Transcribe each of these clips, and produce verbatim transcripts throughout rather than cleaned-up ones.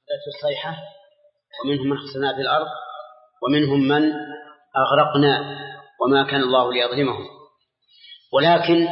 أخذته الصيحة ومنهم من خسفنا في الأرض ومنهم من أغرقنا وما كان الله ليظلمهم ولكن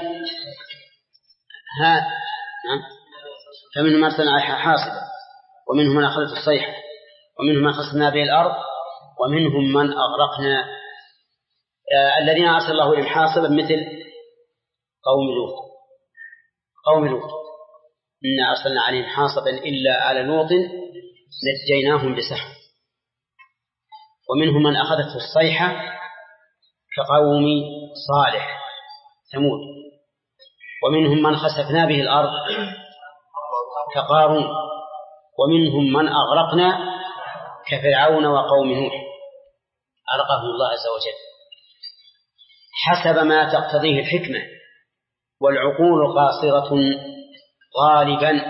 ها فمنهم من أرسلنا حاصبا ومنهم من أخذته الصيحة ومنهم من خسفنا به الأرض ومنهم من أغرقنا. آه الذين أرسل الله إليهم حاصبا مثل قوم لوط قوم لوط إنا أرسلنا عليهم حاصبا إلا على لوط نجيناهم بسحر. ومنهم من أخذته الصيحة كقوم صالح ثمود. ومنهم من خسفنا به الأرض كقارون. ومنهم من أغرقنا كفرعون وقوم نوح أغرقهم الله عز وجل حسب ما تقتضيه الحكمة والعقول قاصرة غالبا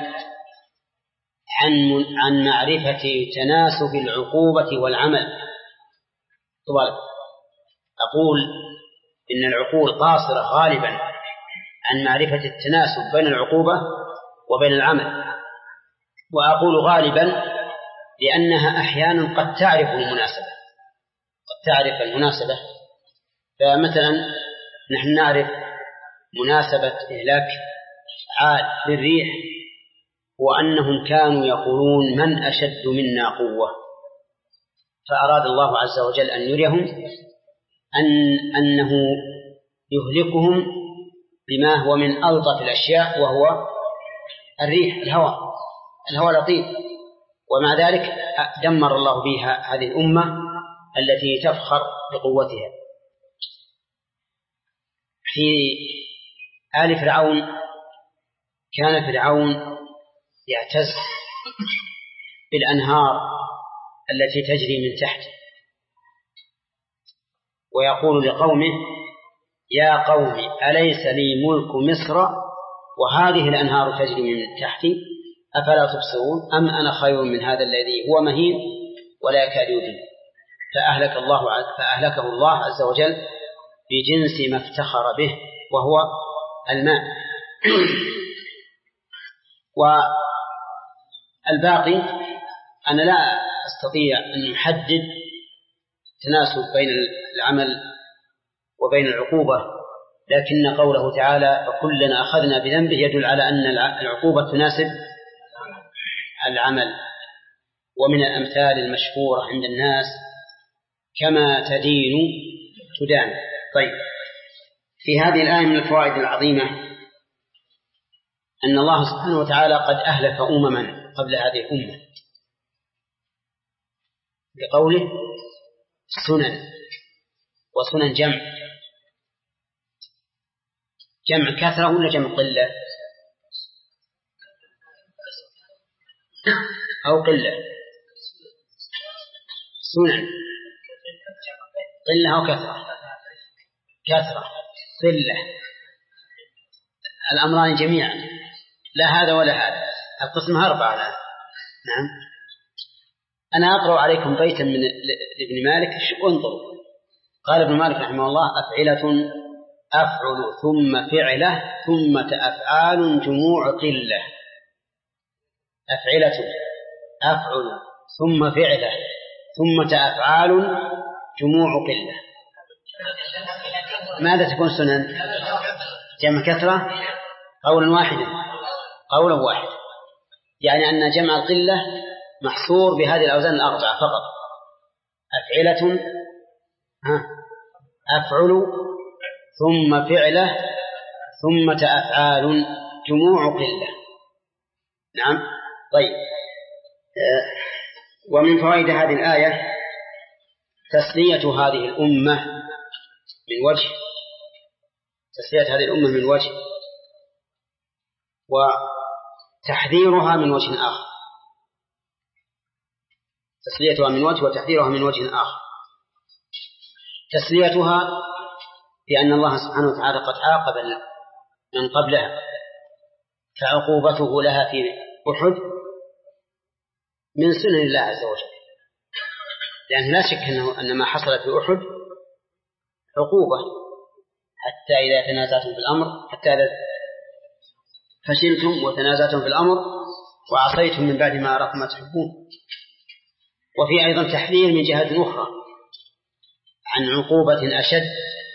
عن عن معرفة تناسب العقوبة والعمل. طبعا أقول إن العقول قاصرة غالبا عن معرفة التناسب بين العقوبة وبين العمل. وأقول غالبا لأنها أحيانا قد تعرف المناسبة قد تعرف المناسبة. فمثلا نحن نعرف مناسبة إهلاك عاد للريح وأنهم كانوا يقولون من أشد منا قوة فأراد الله عز وجل أن يريهم أن أنه يهلكهم بما هو من ألطف الأشياء وهو الريح الهواء الهواء لطيف. ومع ذلك دمر الله بها هذه الأمة التي تفخر بقوتها. في آل فرعون كان فرعون يعتز بالأنهار التي تجري من تحته ويقول لقومه يا قوم أليس لي ملك مصر وهذه الأنهار تجري من تحتي أفلا تبصرون أم أنا خير من هذا الذي هو مهين ولا يكاد يبين. فأهلك الله فأهلكه الله عز وجل بجنس ما افتخر به وهو الماء. والباقي أنا لا أستطيع أن أحدد تناسب بين العمل وبين العقوبة لكن قوله تعالى فكلنا أخذنا بذنبه يدل على أن العقوبة تناسب العمل. ومن الأمثال المشهورة عند الناس كما تدين تدان. طيب في هذه الآية من الفوائد العظيمة أن الله سبحانه وتعالى قد أهلك أمما قبل هذه الأمة بقوله سنن. وسنن جمع جمع كثرة ولا جمع قلة أو قلة؟ سنن قلة أو كثرة؟ كثرة قلة الأمران جميعا لا هذا ولا هذا. القسم أربعة الآن. نعم أنا أقرأ عليكم بيتا من ابن مالك انظروا. قال ابن مالك رحمه الله أفعلة أفعل ثم فعلة ثم أفعال جموع قلة. أفعلة أفعل ثم فعلة ثم أفعال جموع قلة. ماذا تكون سنن؟ جمع كثرة قولا واحدا قولا واحد يعني أن جمع القلة محصور بهذه الأوزان الأربعة فقط. أفعلة أفعل ثم فعلة ثم أفعال جموع قلة. نعم. طيب ومن فوائد هذه الآية تسلية هذه الأمة من وجه تسلية هذه الأمة من وجه وتحذيرها من وجه آخر. تسليتها من وجه وتحذيرها من وجه آخر. تسليتها بأن الله سبحانه وتعالى قد عاقب من قبلها فعقوبته لها في أحد من سنن الله عز وجل لأن لا شك أنه أن ما حصل في أحد عقوبة حتى إذا تنازعتم في الأمر حتى إذا فشلتم وتنازعتم في الأمر وعصيتم من بعد ما أراكم ما تحبون. وفي أيضا تحذير من جهة أخرى عن عقوبة أشد،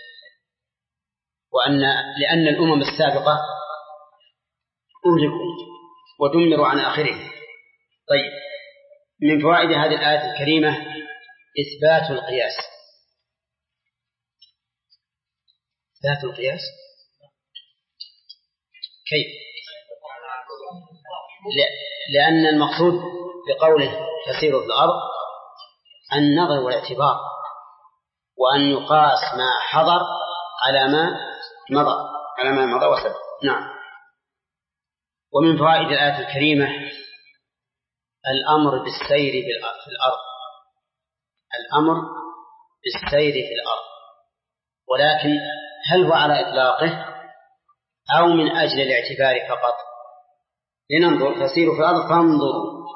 وأن لأن الأمم السابقة أهلكوا ودمروا عن آخرهم. طيب، من فوائد هذه الآية الكريمة إثبات القياس. إثبات القياس كيف؟ لأن المقصود بقوله تسير في الأرض النظر والاعتبار، وأن يقاس ما حضر على ما مضى على ما مضى وسبق. نعم. ومن فوائد الآية الكريمة الأمر بالسير في الأرض، الأمر بالسير في الأرض، ولكن هل هو على إطلاقه أو من أجل الاعتبار فقط؟ لننظر. تسير في الأرض فانظروا.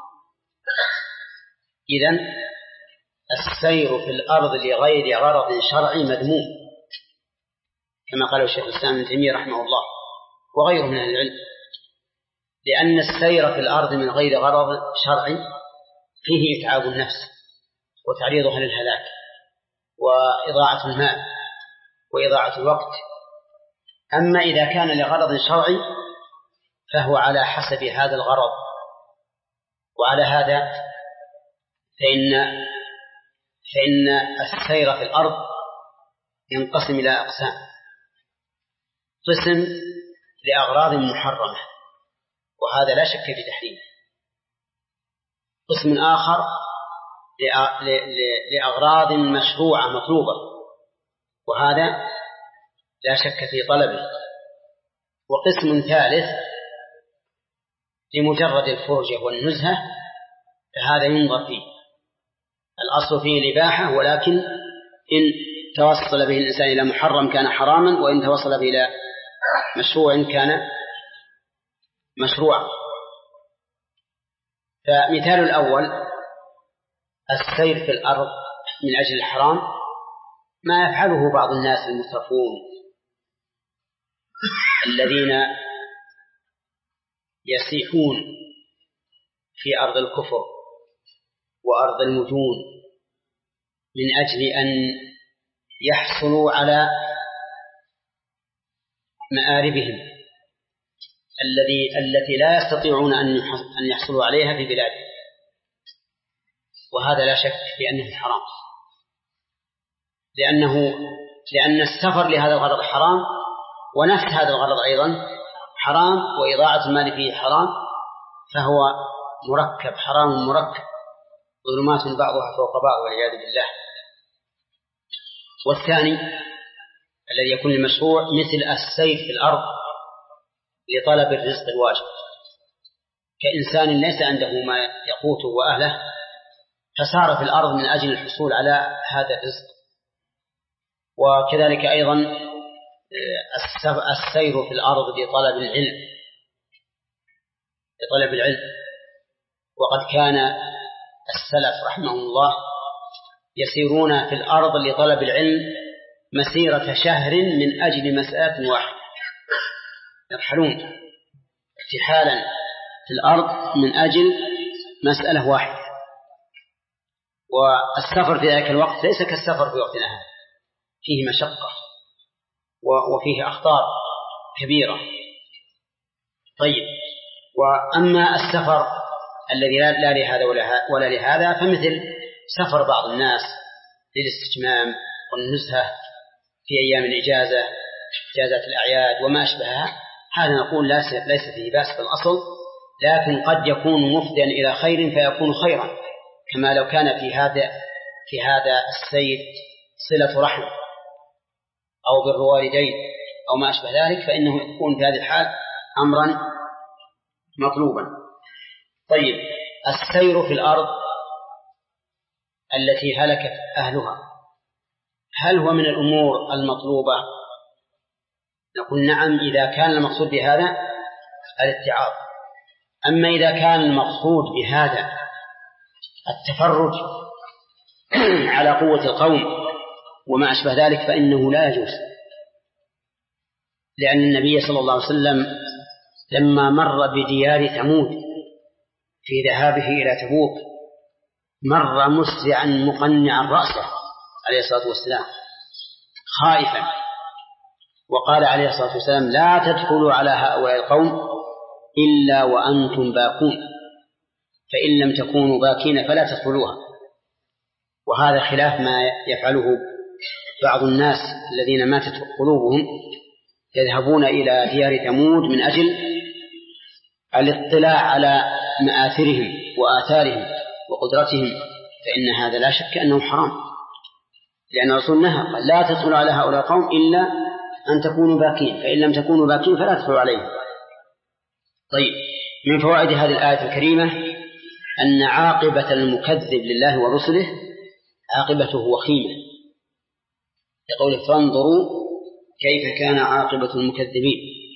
إذن السير في الأرض لغير غرض شرعي مذموم، كما قال الشيخ الإسلام ابن تيمية رحمه الله وغيره من أهل العلم، لأن السير في الأرض من غير غرض شرعي فيه إتعاب النفس وتعريضها للهلاك وإضاعة المال وإضاعة الوقت. أما إذا كان لغرض شرعي فهو على حسب هذا الغرض. وعلى هذا فإن فإن السير في الأرض ينقسم إلى أقسام: قسم لأغراض محرمة وهذا لا شك في تحريمه، قسم آخر لأغراض مشروعة مطلوبة وهذا لا شك في طلبه، وقسم ثالث لمجرد الفرجة والنزهة فهذا ينظر فيه. الأصل فيه الإباحة، ولكن إن توصل به الإنسان إلى محرم كان حراما، وإن توصل به إلى مشروع كان مشروعا. فمثال الأول السير في الأرض من أجل الحرام ما يفعله بعض الناس المترفون الذين يسيحون في أرض الكفر وأرض المجون من أجل أن يحصلوا على مآربهم الذي التي لا يستطيعون أن يحصلوا عليها في بلادهم، وهذا لا شك في أنه حرام، لأنه لأن السفر لهذا الغرض حرام، ونفس هذا الغرض أيضا حرام، وإضاعة المال فيه حرام، فهو مركب حرام مركب ظلمات بعضها فوق بعض والعياذ بالله. والثاني الذي يكون المشروع مثل السير في الأرض لطلب الرزق الواجب، كإنسان ليس عنده ما يقوته وأهله فسار في الأرض من أجل الحصول على هذا الرزق. وكذلك أيضا السير في الأرض لطلب العلم لطلب العلم وقد كان السلف رحمه الله يسيرون في الأرض لطلب العلم مسيرة شهر من أجل مسألة واحدة، يرحلون ارتحالا في الأرض من أجل مسألة واحدة. والسفر في ذلك الوقت ليس كالسفر في وقتنا هذا، فيه مشقة وفيه أخطار كبيرة. طيب، وأما السفر الذي لا لهذا ولا لهذا فمثل سفر بعض الناس للاستجمام والنزهة في أيام الإجازة، إجازات الأعياد وما أشبهها، هذا نقول ليس فيه بأس في الأصل، لكن قد يكون مفضيا إلى خير فيكون خيرا، كما لو كان في هذا في هذا السير صلة رحم أو بر والدين أو ما أشبه ذلك، فإنه يكون في هذه الحال أمرا مطلوبا. طيب، السير في الأرض التي هلكت أهلها هل هو من الأمور المطلوبة؟ نقول نعم، إذا كان المقصود بهذا الاتعاظ. أما إذا كان المقصود بهذا التفرج على قوة القوم وما أشبه ذلك فإنه لا يجوز، لأن النبي صلى الله عليه وسلم لما مر بديار ثمود في ذهابه إلى تبوك مر مسرعا مقنعا رأسه عليه الصلاة والسلام خائفا، وقال عليه الصلاة والسلام: لا تدخلوا على هؤلاء القوم إلا وأنتم باكون، فإن لم تكونوا باكين فلا تدخلوها. وهذا خلاف ما يفعله بعض الناس الذين ماتت قلوبهم، يذهبون إلى ديار ثمود من أجل الاطلاع على مآثرهم وآثارهم وقدرتهم، فإن هذا لا شك أنه حرام، لأن رسول نهى قال: لا تدخلوا على هؤلاء القوم إلا أن تكونوا باكين، فإن لم تكونوا باكين فلا تدخلوا عليهم. طيب، من فوائد هذه الآية الكريمة أن عاقبة المكذب لله ورسله عاقبته وخيمة، يقول: فانظروا كيف كان عاقبة المكذبين.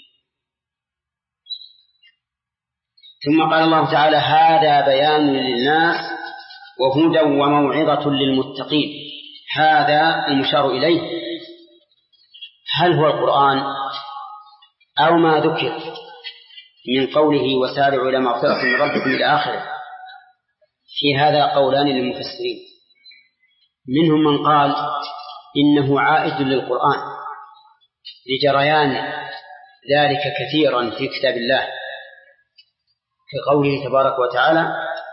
ثم قال الله تعالى: هذا بيان للناس وهدى وموعظة للمتقين. هذا المشار إليه هل هو القرآن أو ما ذكر من قوله وسارعوا إلى مغفرة من ربكم إلى آخره؟ في هذا قولان للمفسرين، منهم من قال إنه عائد للقرآن لجريان ذلك كثيرا في كتاب الله، كقوله تبارك وتعالى: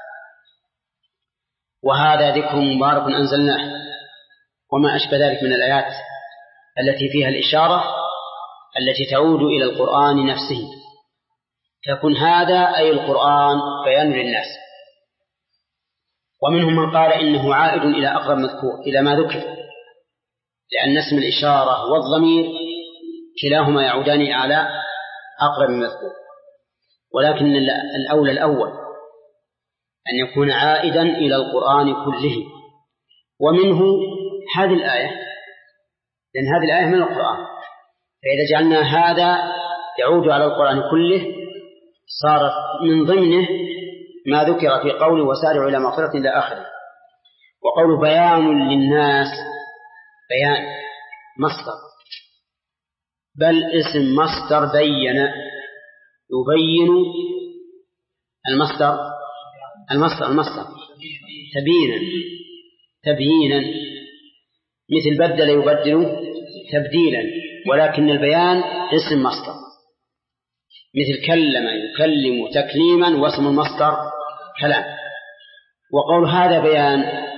وهذا ذكر مبارك أنزلناه، وما أشبه ذلك من الآيات التي فيها الإشارة التي تعود إلى القرآن نفسه، فكن هذا أي القرآن بيان للناس. ومنهم من قال إنه عائد إلى أقرب مذكور، إلى ما ذكر، لأن اسم الإشارة والضمير كلاهما يعودان على أقرب مذكور، ولكن الأولى الأول أن يكون عائدا إلى القرآن كله. ومنه هذه الآية، لأن هذه الآية من القرآن، فإذا جعلنا هذا يعود على القرآن كله صارت من ضمنه ما ذكر في قوله وسارعوا إلى مغفرة إلى آخره. وقول بيان للناس، بيان مصدر، بل اسم مصدر بين، يبين المصدر المصدر المصدر تبيينا تبيينا مثل بدل يبدل تبديلا، ولكن البيان اسم مصدر، مثل كلم يكلم تكليما، واسم المصدر كلام. وقول هذا بيان،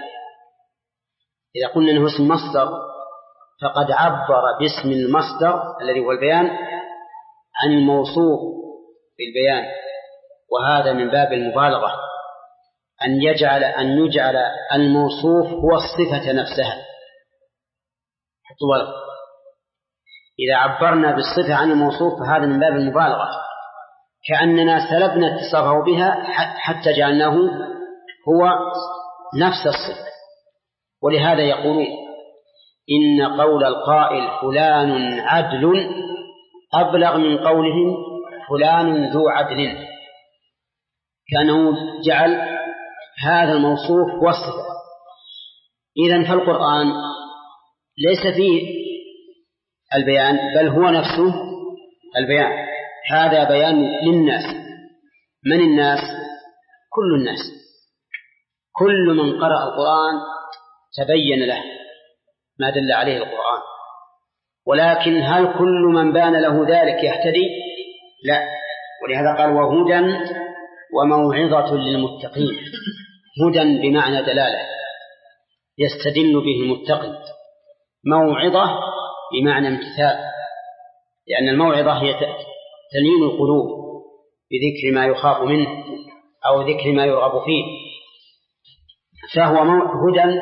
إذا قلنا أنه اسم مصدر فقد عبر باسم المصدر الذي هو البيان عن الموصوف بالبيان، وهذا من باب المبالغة، أن يجعل أن يجعل الموصوف هو الصفة نفسها. إذا عبرنا بالصفة عن الموصوف فهذا من باب المبالغة، كأننا سلبنا اتصافه بها حتى جعلناه هو نفس الصفة. ولهذا يقولون إن قول القائل فلان عدل أبلغ من قولهم فلان ذو عدل، كأنه جعل هذا الموصوف هو الصفة. إذن فالقرآن ليس فيه البيان بل هو نفسه البيان. هذا بيان للناس. من الناس؟ كل الناس، كل من قرأ القرآن تبين له ما دل عليه القرآن. ولكن هل كل من بان له ذلك يهتدي؟ لا. ولهذا قال وهدى وموعظة للمتقين. هدى بمعنى دلالة يستدل به المتقي، موعظة بمعنى امتثال، لأن الموعظة هي تلين القلوب بذكر ما يخاف منه أو ذكر ما يرغب فيه. فهو هدى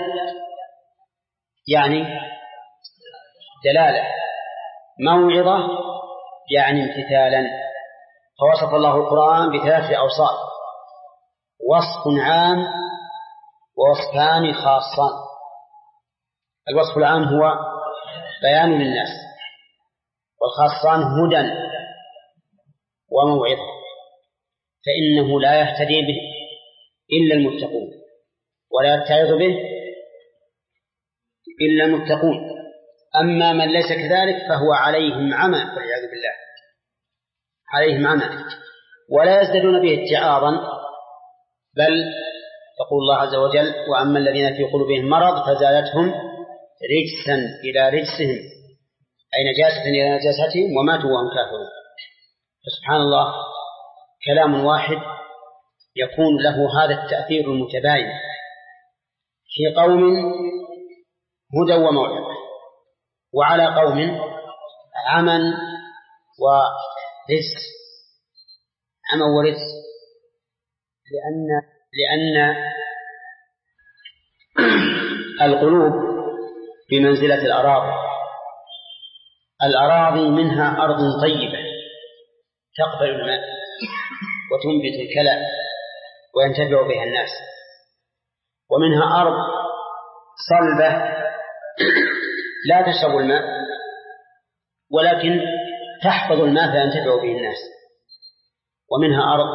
يعني دلالة، موعظة يعني امتثالا. فوصف الله القرآن بثلاث أوصاف: وصف عام ووصفان خاصان. الوصف العام هو بيان للناس، والخاصان هدى وموعظة، فإنه لا يهتدي به إلا المتقون ولا يتعظ به إلا المتقون. أما من ليس كذلك فهو عليهم عمى والعياذ بالله، عليهم عمى، ولا يزدادون به اتعاظا بل يقول الله عز وجل وأما الذين في قلوبهم مرض فزادتهم رجسا إلى رجسهم أي نجاسة إلى نجاستهم وماتوا وهم كافرون. فسبحان الله كلام واحد يكون له هذا التأثير المتباين في قوم هدى وموعظة وعلى قوم عمى ورجس. عمى ورجس لأن لأن القلوب بمنزلة الأراضي. الأراضي منها أرض طيبة تقبل الماء وتنبت الكلى وينتفع بها الناس، ومنها أرض صلبة لا تشرب الماء ولكن تحفظ الماء فينتفع به الناس، ومنها أرض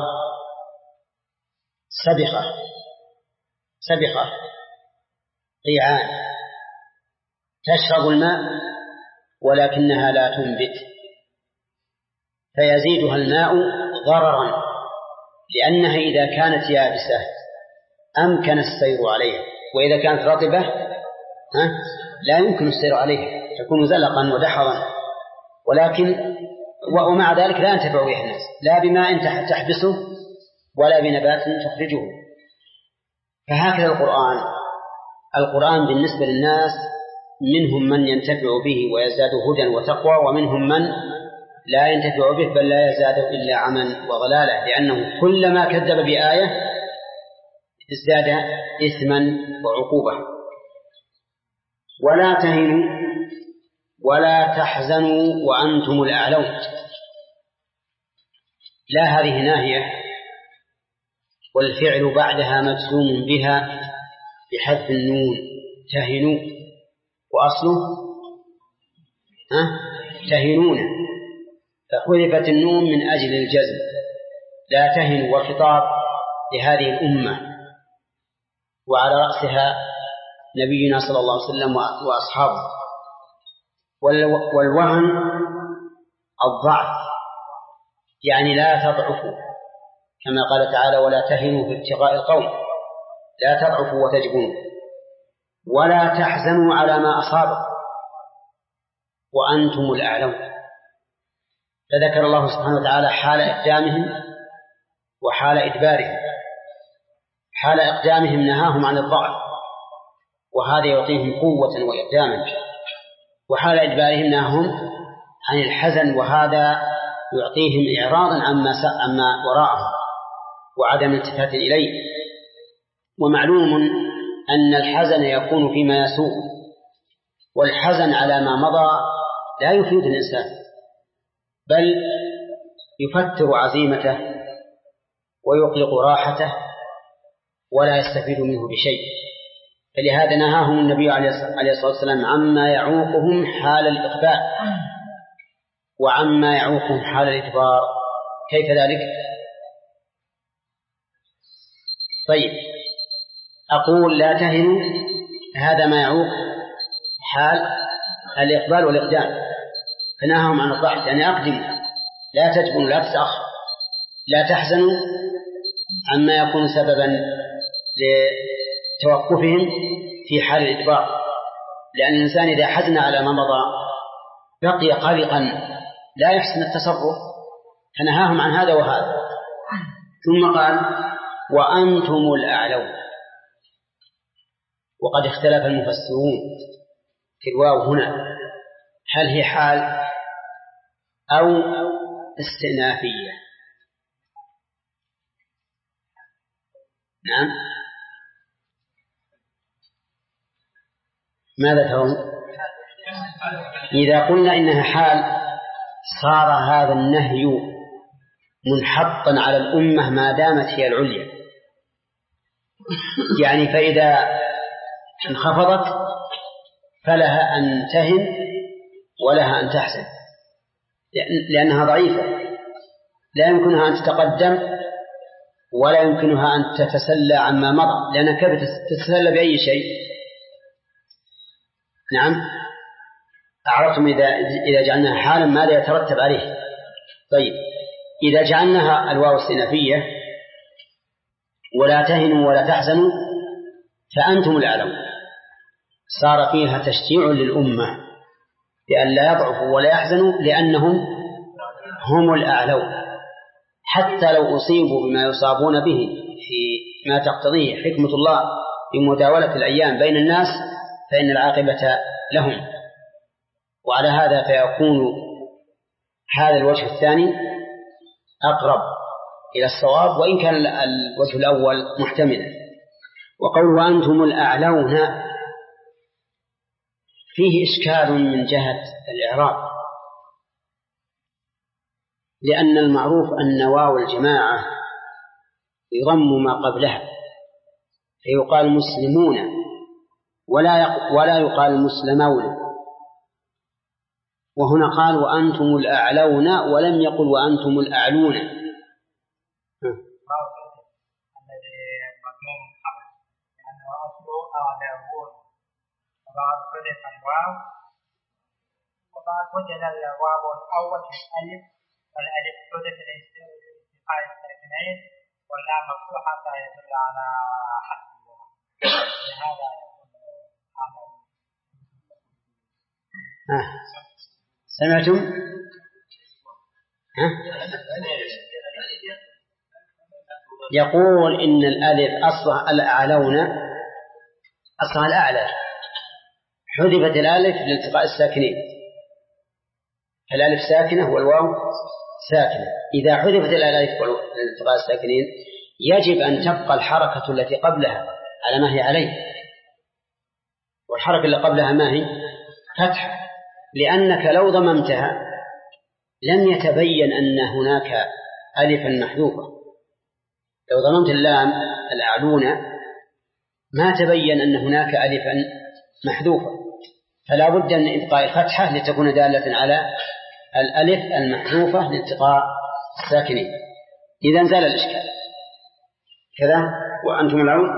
سبخة سبخة قيعان تشرب الماء ولكنها لا تنبت فيزيدها الماء ضررا، لأنها إذا كانت يابسة أمكن السير عليها، وإذا كانت رطبة ها لا يمكن السير عليها تكون زلقا ودحرا، ولكن ومع ذلك لا ينتفع بها الناس لا بماء تحبسه ولا بنبات تخرجه. فهكذا القرآن القرآن بالنسبة للناس منهم من ينتفع به ويزداد هدى وتقوى، ومنهم من لا ينتفع به بل لا يزداد إلا عمى وضلالة، لأنه كلما كذب بآية ازداد إثما وعقوبة. ولا تهنوا ولا تحزنوا وأنتم الأعلون. لا هذه ناهية والفعل بعدها مجزوم بها بحذف النون تهنوا، وأصله أه؟ تهنون، فحذفت النون من أجل الجزم. لا تهنوا والخطاب لهذه الأمة وعلى رأسها نبينا صلى الله عليه وسلم وأصحابه. والوهن الضعف يعني لا تضعفوا، كما قال تعالى ولا تهنوا في ابتغاء القوم، لا تضعفوا وتجبنوا. ولا تحزنوا على ما أصابكم وأنتم الأعلون. فذكر الله سبحانه وتعالى حال إقدامهم وحال إدبارهم. حال إقدامهم نهاهم عن الضعف وهذا يعطيهم قوة وإقداما، وحال إدبارهم نهاهم عن الحزن وهذا يعطيهم إعراضا عما عما وراءه وعدم التفات إليه. ومعلوم أن الحزن يكون فيما يسوء، والحزن على ما مضى لا يفيد الإنسان بل يفتر عزيمته ويقلق راحته ولا يستفيد منه بشيء. فلهذا نهاهم النبي عليه الصلاة والسلام عما يعوقهم حال الإقبال وعما يعوقهم حال الإدبار. كيف ذلك؟ طيب أقول لا تهنوا، هذا ما يعوق حال الإقبال والإقدام، فنهاهم عن الضعف يعني أقدموا، لا تجبنوا لا تتأخر. لا تحزنوا عما يكون سببا لتوقفهم في حال الإدبار، لأن الإنسان إذا حزن على ما مضى بقي قلقا لا يحسن التصرف، فنهاهم عن هذا وهذا. ثم قال وأنتم الأعلون. وقد اختلف المفسرون في الواو هنا هل هي حال أو استئنافية. نعم ماذا ترون؟ إذا قلنا إنها حال صار هذا النهي منحطا على الأمة ما دامت هي العليا، يعني فإذا انخفضت فلها أن تهن ولها أن تحزن لأنها ضعيفة، لا يمكنها أن تتقدم ولا يمكنها أن تتسلى عما مضى، لأنها كيف تتسلى بأي شيء؟ نعم أعرفتم إذا إذا جعلناها حالا ماذا يترتب عليه؟ طيب إذا جعلناها الواو استئنافية ولا تهنوا ولا تحزنوا فأنتم الأعلون، صار فيها تشجيع للأمة بأن لا يضعفوا ولا يحزنوا لأنهم هم الأعلون، حتى لو أصيبوا بما يصابون به في ما تقتضيه حكمة الله بمداولة الأيام بين الناس فإن العاقبة لهم. وعلى هذا فيكون هذا الوجه الثاني أقرب إلى الصواب، وإن كان الوجه الأول محتملا. وقول وأنتم الأعلون فيه إشكال من جهة الإعراب، لأن المعروف أن واو الجماعة يضم ما قبلها فيقال مسلمون ولا ولا يقال مسلمون، وهنا قال وأنتم الأعلون ولم يقل وأنتم الأعلون. الذي مضموم قبل لأنه أصله أعلون، وبعد فتح الواو وبعد وجد الواو الأول في الألف، والألف فتح الالتقاء الساكنين واللام مفتوحة يدل على حذفها، لهذا يكون أعلون. سمعتم؟ ها؟ يقول إن الألف أصلها الأعلون أصلها الأعلى، حذفت الألف لالتقاء الساكنين، الألف ساكنة والواو ساكنة. إذا حذفت الألف لالتقاء الساكنين يجب أن تبقى الحركة التي قبلها على ما هي عليه، والحركة اللي قبلها ما هي؟ فتح، لأنك لو ضممتها لم يتبين أن هناك ألفا محذوفة. لو ضممت اللام الأعلون ما تبين أن هناك ألفا محذوفة، فلا بد من إبقاء الفتحة لتكون دالة على الألف المحذوفة لالتقاء الساكنين. إذا زال الإشكال كذا. وأنتم الأعلون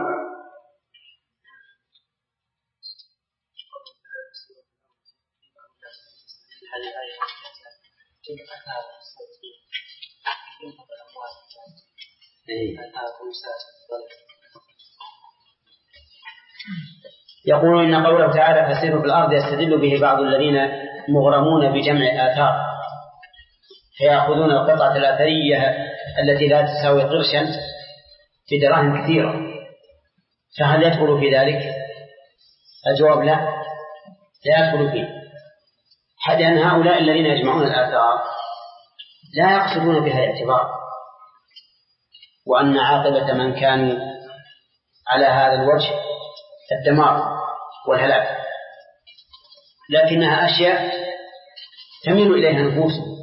يقول إن قوله تعالى فسيروا في الأرض يستدل به بعض الذين مغرمون بجمع الآثار فيأخذون القطعة الأثرية التي لا تساوي قرشا بدراهم كثيرة، فهل يدخل في ذلك؟ الجواب لا، لا يدخل فيه، لأن هؤلاء الذين يجمعون الآثار لا يقصدون بها الاعتبار، وأن عاقبة من كانوا على هذا الوجه الدمار والهلاك، لكنها أشياء تميل إليها نفوسهم.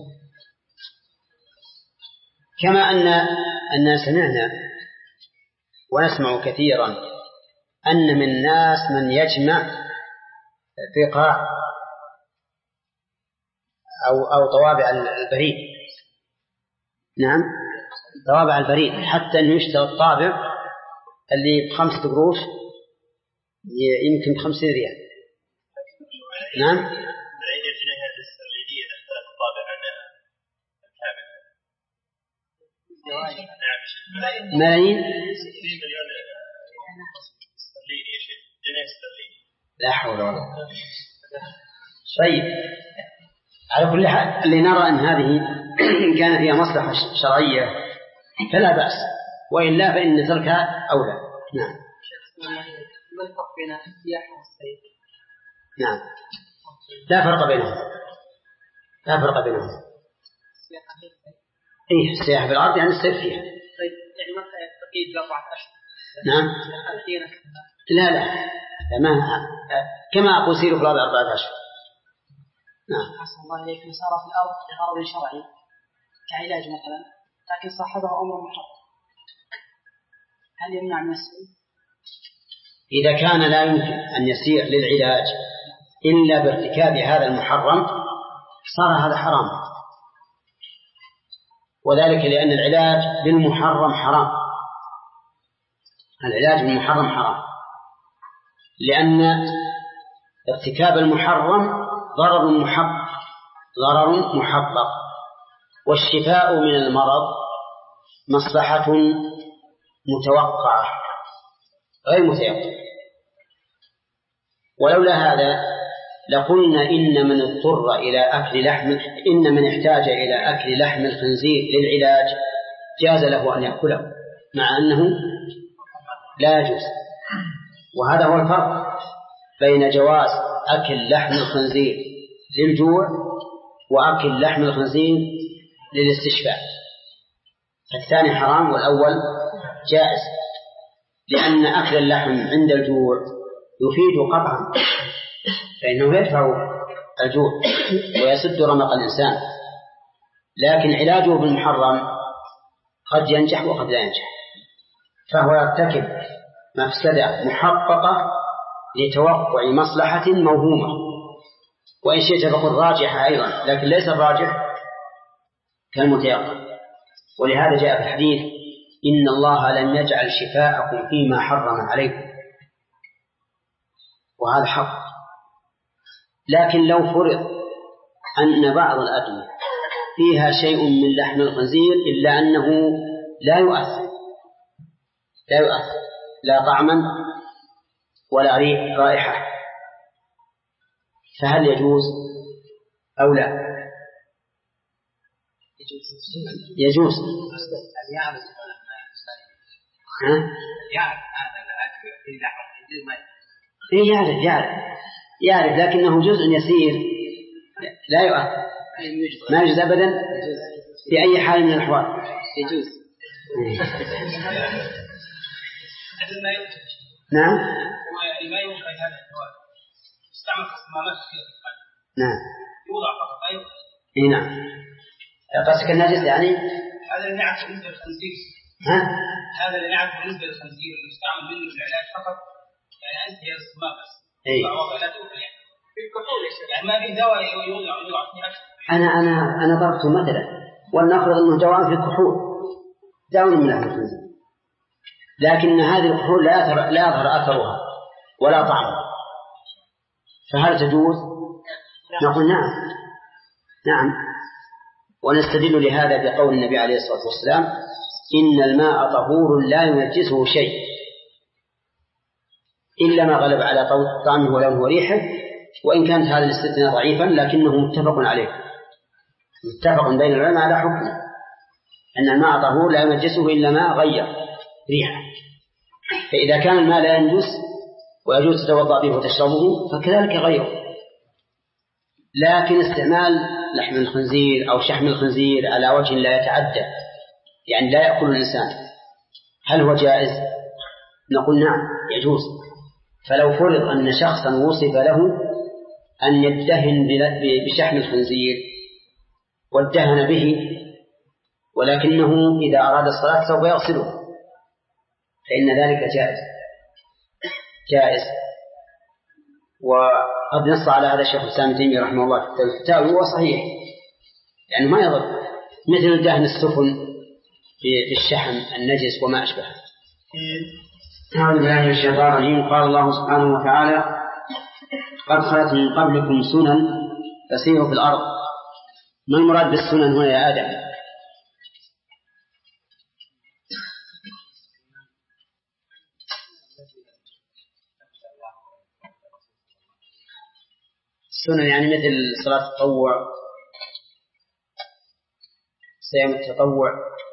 كما أن أننا سمعنا ونسمع كثيرا أن من الناس من يجمع بقاع أو أو طوابع البريد، نعم طوابع البريد، حتى أنه يشتري الطابع اللي بخمسة قروش يمكن خمسين ريال. نعم بعيد الجنيهات الاسترلينية تختلف الطابع عن الكامل. ملايين مليون استرليني يا شيخ، جنيه استرليني. لا حول ولا قوة. طيب على كل حال اللي نرى أن هذه إن كان فيها مصلحة شرعية فلا بأس، وإلا فإن تركها أولى. نعم. ما الفرق بين السياحة والصيد؟ نعم لا فرق بينهم، لا فرق بينهم. السياحة هي الصيد. إيه السياحة في الأرض يعني الصيد فيها. طيب يعني ما تقييد بأربعة أشهر. نعم. لا لا ما كما أقول سيروا في الأرض أربعة أشهر. نعم. أحسن الله إليك. صار في الأرض لغرض شرعي كعلاج مثلا، لكن صاحبه أمر محرم، هل يمنع من السير؟ إذا كان لا يمكن أن يسير للعلاج إلا بارتكاب هذا المحرم صار هذا حرام، وذلك لأن العلاج بالمحرم حرام. العلاج بالمحرم حرام لأن ارتكاب المحرم ضرر محقق، ضرر محقق، والشفاء من المرض مصلحة متوقعة غير متيقنة. ولولا هذا لقلنا إن من اضطر إلى أكل لحم إن من احتاج إلى أكل لحم الخنزير للعلاج جاز له أن يأكله، مع أنه لا يجوز. وهذا هو الفرق بين جواز أكل لحم الخنزير للجوع وأكل لحم الخنزير للاستشفاء. الثاني حرام والأول جائز، لأن أكل اللحم عند الجوع يفيد قطعا، فإنه يدفع الجوع ويسد رمق الإنسان، لكن علاجه بالمحرم قد ينجح وقد لا ينجح، فهو يرتكب مفسدة محققة لتوقع مصلحة موهومة، وإن شئت فقل راجحة أيضا، لكن ليس الراجح كالمتيقن. ولهذا جاء في الحديث إن الله لم يجعل شفاءكم فيما حرم عليكم، وهذا حق. لكن لو فرض أن بعض الأدوية فيها شيء من لحم الخنزير إلا أنه لا يؤثر لا يؤثر لا طعما ولا رائحة، فهل يجوز أو لا؟ يجوز. يعرف هذا الأكل في لحم الخنزير ما إيه يعرف يعرف يعرف لكنه جزء يسير لا يؤثر، ما يجوز أبدا في أي حال من الأحوال. يجوز. نعم. ما يوقع هذا الدواء استعمل خصمامات كثيرة. نعم. يوضع فقط أيضا. إيه نعم. قصدك النجس يعني؟ هذا اللي نعرف بالنسبة للخنزير. ها؟ هذا اللي نعرف بالنسبة للخنزير اللي يستعمل منه في العلاج فقط، يعني أنت هي الصمام بس. إيه. لا تؤكل يعني. يعني ما في دواء يوضع يوضع فيها. أنا أنا أنا ضربت مثلا، ولنفرض أنه دواء في الكحول دواء من لحم الخنزير، لكن هذه الكحول لا يظهر لا يظهر أثرها ولا طعمها، فهل تجوز؟ نقول نعم نعم. ونستدل لهذا بقول النبي عليه الصلاة والسلام إن الماء طهور لا ينجسه شيء إلا ما غلب على طعمه ولونه وريحه، وإن كانت هذا الاستثناء ضعيفا لكنه متفق عليه، متفق بين العلماء على حكم أن الماء طهور لا ينجسه إلا ما غير ريحه. فإذا كان الماء لا ينجس ويجوز تتوضأ به وتشربه فكذلك غيره. لكن استعمال لحم الخنزير أو شحم الخنزير على وجه لا يتعدى، يعني لا يأكل الإنسان، هل هو جائز؟ نقول نعم يجوز. فلو فرض أن شخصا وصف له أن يدهن بشحم الخنزير وادهن به، ولكنه إذا أراد الصلاة سوف يغسله، فإن ذلك جائز جائز وقد نص على هذا الشيخ الإسلام ابن تيمية رحمه الله في الفتاوى، وهو صحيح، يعني ما يضر، مثل دهن السفن بالشحم النجس وما أشبهه. أعوذ بالله من الشيطان الرجيم. قال الله سبحانه وتعالى قد خلت من قبلكم سنن فسيروا في الأرض. ما المراد بالسنن هنا يا آدم؟ السنن يعني مثل صلاة التطوع، صيام التطوع،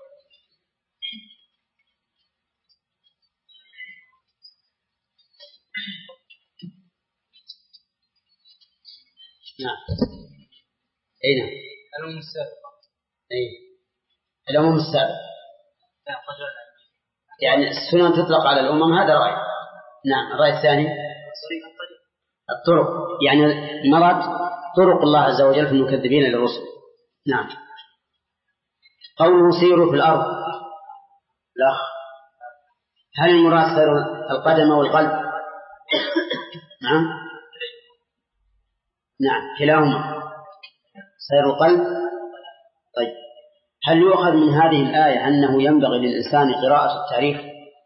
نعم. أي نعم. الأمم السابقة. أي الأمم السابقة. يعني السنن تطلق على الأمم، هذا رأي. نعم. الرأي الثاني الطرق، يعني مرض طرق الله عز وجل في المكذبين للرسل. نعم. قوله سيروا في الأرض، لا، هل المراد سير القدم والقلب؟ نعم نعم كلاهما سير القلب. طيب، هل يؤخذ من هذه الآية أنه ينبغي للإنسان قراءة التاريخ؟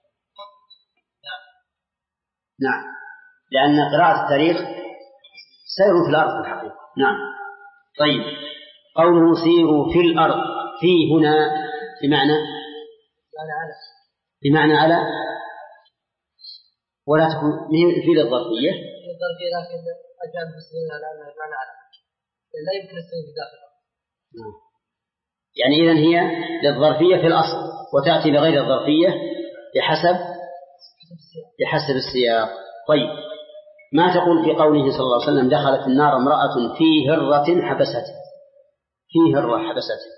نعم، لأن قراءة التاريخ سير في الأرض في الحقيقة. نعم. طيب، قوله سيروا في الأرض، في هنا بمعنى بمعنى على ولا تكون في للظرفية للظرفية لكن أجاب المسلمين على أنها بمعنى على لا يمكن السنة في داخلها. يعني إذن هي للظرفية في الأصل وتأتي لغير الظرفية بحسب بحسب السياق. طيب ما تقول في قوله صلى الله عليه وسلم دخلت النار امرأة في هرة حبسته؟ في هرة حبسته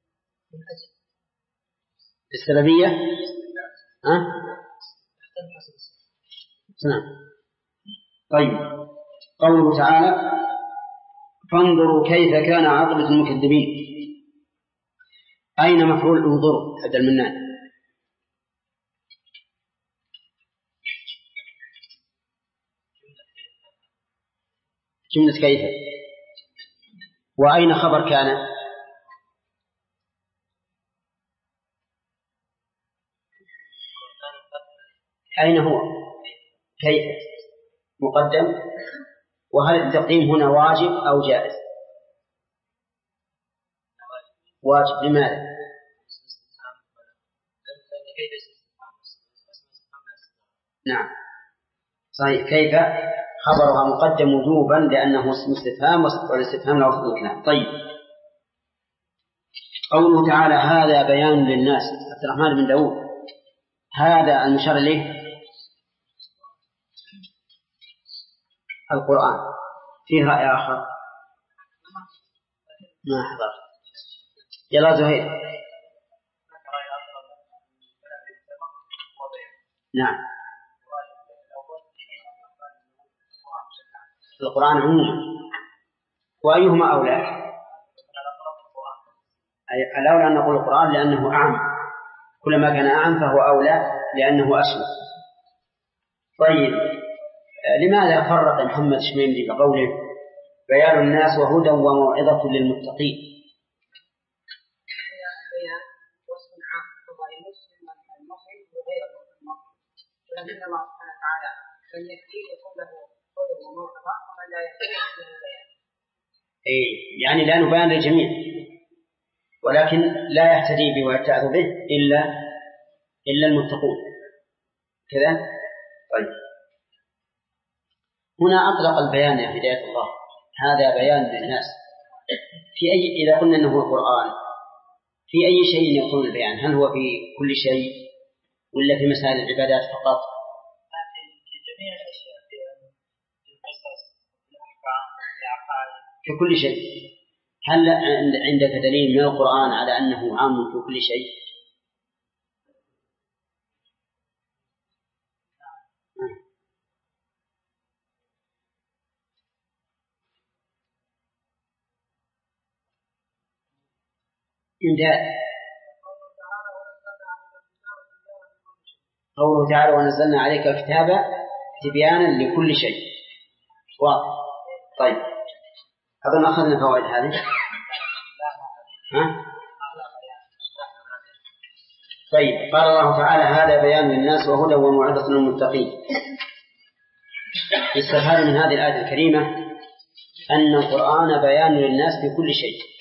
السببية ها؟ نعم. طيب قوله تعالى فانظروا كيف كان عاقبة المكذبين. أين مفعول انظروا هذا المنان؟ جملة كيف. وأين خبر كان؟ أين هو؟ كيف مقدم. وهل التقديم هنا واجب أو جائز؟ واجب. لماذا؟ نعم صحيح. كيف خبرها مقدم وجوبا لأنه اسم استفهام والاستفهام له وصف الكلام. طيب قوله تعالى هذا بيان للناس. عبد الرحمن بن داود هذا المشار إليه القرآن. فيه رأي آخر ما حضر. يلا زهير. نعم القرآن عموما. وأيهما أولى؟ الأولى أن نقول القرآن لأنه أعم. كلما كان أعم فهو أولى لأنه أشمل. طيب لماذا فرق محمد شميمي بقوله بيان الناس وهدى وموعظة للمتقين؟ ولكن الله سبحانه وتعالى من يكفيه يكون له هدى وموعظة ومن لا يكفيه يكون له بيان. إيه يعني لا نبيان للجميع ولكن لا يهتدي به ويتعظ به إلا إلا المتقون كذا. طيب هنا أطلق البيان يا هداية الله. هذا بيان للناس في أي إذا قلنا أنه القرآن في أي شيء يكون البيان؟ هل هو في كل شيء ولا في مسائل العبادات فقط؟ في جميع الأشياء في القصص في الأحكام في العقائد في كل شيء. هل عندك دليل من القرآن على أنه عام في كل شيء؟ إمداد. قوله تعالى ونزلنا عليك الكتاب تبيانا لكل شيء. واضح. طيب أظن أخذنا فوائد هذه. ها؟ طيب قال الله تعالى هذا بيان للناس وهدى وموعظة للمتقين. يستفاد من هذه الآية الكريمة أن القرآن بيان للناس في كل شيء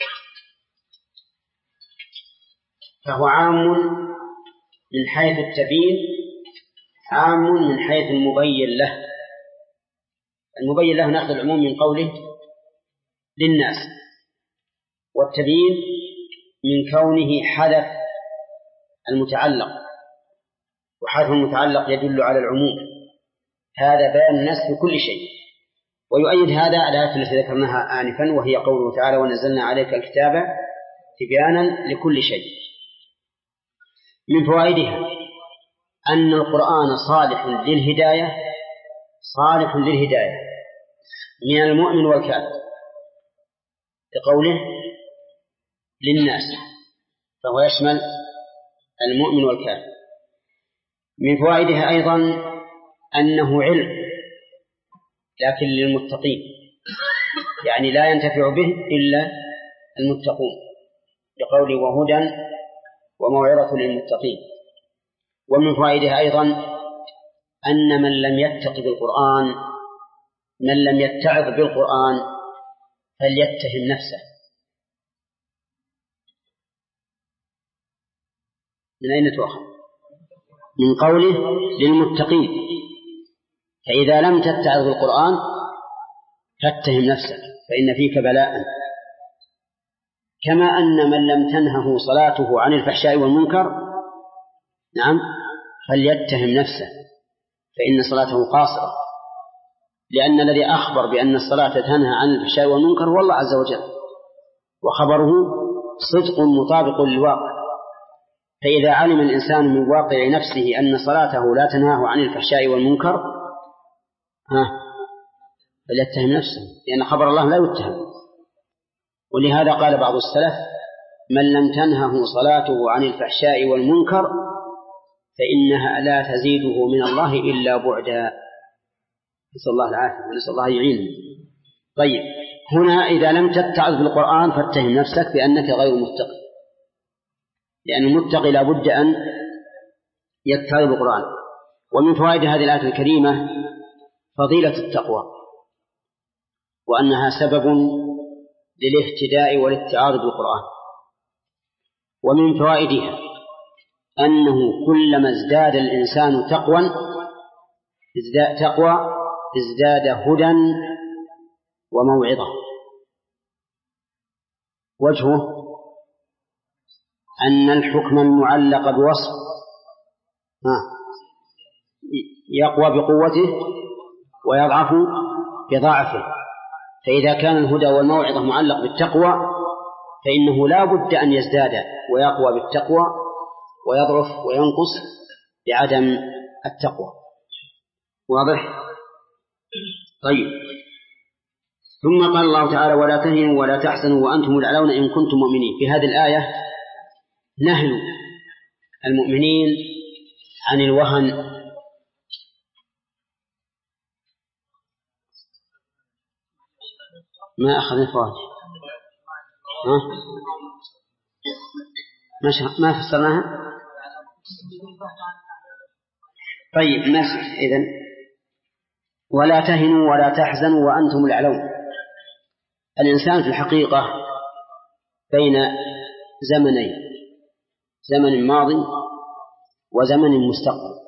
فهو عام من حيث التبيين عام من حيث المبين له. المبين له نأخذ العموم من قوله للناس والتبيين من كونه حذف المتعلق وحذف المتعلق يدل على العموم. هذا بيان الناس في كل شيء. ويؤيد هذا الآية التي ذكرناها آنفا وهي قوله تعالى ونزلنا عليك الكتاب تبيانا لكل شيء. من فوائدها أن القرآن صالح للهداية صالح للهداية من المؤمن والكافر بقوله للناس فهو يشمل المؤمن والكافر. من فوائدها أيضا أنه علم لكن للمتقين يعني لا ينتفع به إلا المتقون بقوله وهدى وموعظة للمتقين. ومن فوائدها أيضا أن من لم يتق بالقرآن من لم يتعظ بالقرآن فليتهم نفسه. من أين تؤخذ؟ من قوله للمتقين. فإذا لم تتعظ بالقرآن فاتهم نفسك فإن فيك بلاء، كما أن من لم تنهه صلاته عن الفحشاء والمنكر نعم فليتهم نفسه فإن صلاته قاصرة، لأن الذي أخبر بأن الصلاة تنهى عن الفحشاء والمنكر هو الله عز وجل، وخبره صدق مطابق للواقع. فإذا علم الإنسان من واقع نفسه أن صلاته لا تنهاه عن الفحشاء والمنكر ها فليتهم نفسه، لأن خبر الله لا يتهم. ولهذا قال بعض السلف: من لم تنهه صلاته عن الفحشاء والمنكر فإنها لا تزيده من الله إلا بعدا. نسأل الله العافية ونسأل الله يعينه. طيب، هنا إذا لم تتعظ بالقرآن فاتهم نفسك بأنك غير متقي، لأن المتقي لا بد أن يتعظ بالقرآن. ومن فوائد هذه الآية الكريمة فضيلة التقوى، وأنها سبب للاهتداء والاتعاظ بالقرآن. ومن فوائدها أنه كلما ازداد الإنسان تقوى ازداد تقوى ازداد هدى وموعظة. وجهه أن الحكم المعلق بوصف يقوى بقوته ويضعف بضعفه، فإذا كان الهدى والموعظة معلق بالتقوى فإنه لا بد أن يزداد ويقوى بالتقوى ويضعف وينقص بعدم التقوى. واضح؟ طيب، ثم قال الله تعالى: ولا تهنوا ولا تحزنوا وأنتم الأعلون إن كنتم مؤمنين. في هذه الآية نهي المؤمنين عن الوهن ما أخذ الفواجه ما فسرناها. طيب ماشي. إذن ولا تهنوا ولا تحزنوا وأنتم الأعلون. الإنسان في الحقيقة بين زمنين، زمن ماضي وزمن مستقبل.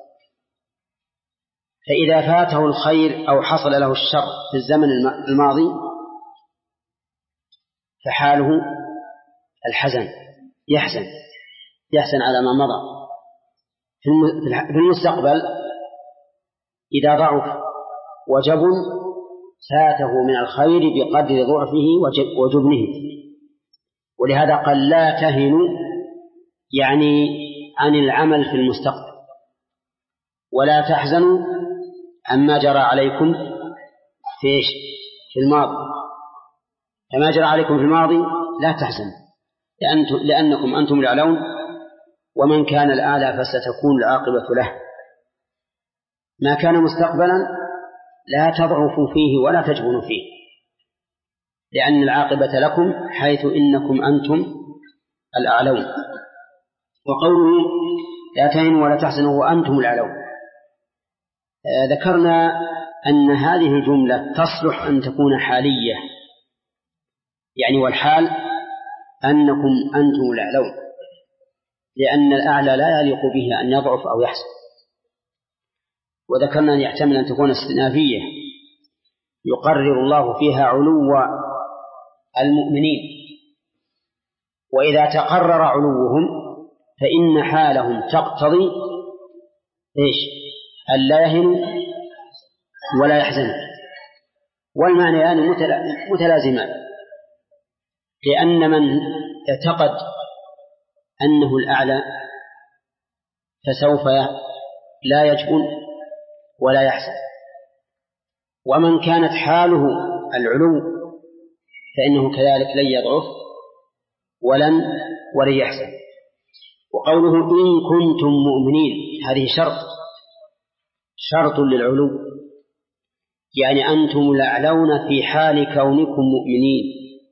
فإذا فاته الخير أو حصل له الشر في الزمن الماضي فحاله الحزن، يحزن يحزن على ما مضى. في المستقبل إذا ضعف وجبن فاته من الخير بقدر ضعفه وجبنه. ولهذا قال لا تهنوا، يعني عن العمل في المستقبل، ولا تحزنوا عما جرى عليكم في إيش؟ في الماضي. فما جرى عليكم في الماضي لا تحزنوا لأنكم أنتم الأعلون، ومن كان الأعلى فستكون العاقبة له. ما كان مستقبلا لا تضعفوا فيه ولا تجبنوا فيه، لأن العاقبة لكم حيث إنكم أنتم الأعلون. وقوله لا تهنوا ولا تحزنوا وأنتم الأعلون، آه ذكرنا أن هذه الجملة تصلح أن تكون حالية، يعني والحال أنكم أنتم الأعلون، لأن الأعلى لا يليق به أن يضعف أو يحزن. وذكرنا أن يحتمل أن تكون استئنافية يقرر الله فيها علو المؤمنين، وإذا تقرر علوهم فإن حالهم تقتضي إيش؟ ألا يهنوا ولا يحزنوا، والمعنيان متلازمان، لأن من اعتقد أنه الأعلى فسوف لا يجبن ولا يحزن، ومن كانت حاله العلو فإنه كذلك لن يضعف ولن ولن يحزن. وقوله إن كنتم مؤمنين هذه شرط شرط للعلو، يعني أنتم الأعلون في حال كونكم مؤمنين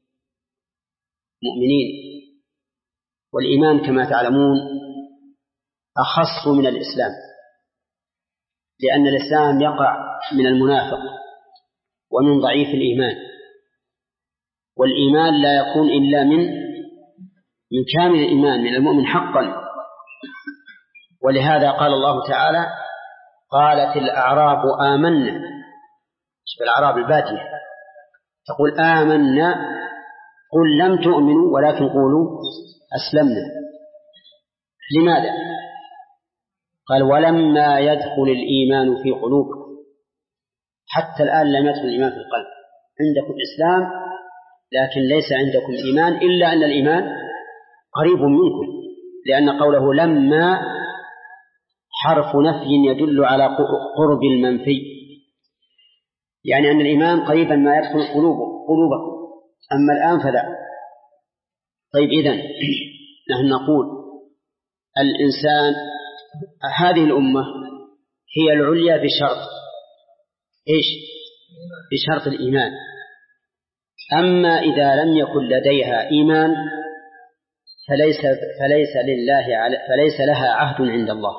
مؤمنين والإيمان كما تعلمون أخص من الإسلام، لأن الإسلام يقع من المنافق ومن ضعيف الإيمان، والإيمان لا يكون إلا من من كامل الإيمان، من المؤمن حقا. ولهذا قال الله تعالى قالت الأعراب آمنا، شبه الأعراب البادية تقول آمنا قل لم تؤمنوا ولكن قولوا أسلمنا. لماذا؟ قال ولما يدخل الإيمان في قلوبكم، حتى الآن لم يدخل الإيمان في القلب، عندكم إسلام لكن ليس عندكم إيمان، إلا أن الإيمان قريب منكم، لأن قوله لما حرف نفي يدل على قرب المنفي، يعني أن الإيمان قريبا ما يدخل قلوبكم، أما الآن فلا. طيب إذن نحن نقول الإنسان هذه الأمة هي العليا بشرط إيش؟ بشرط الإيمان. أما إذا لم يكن لديها إيمان فليس, فليس, لله فليس لها عهد عند الله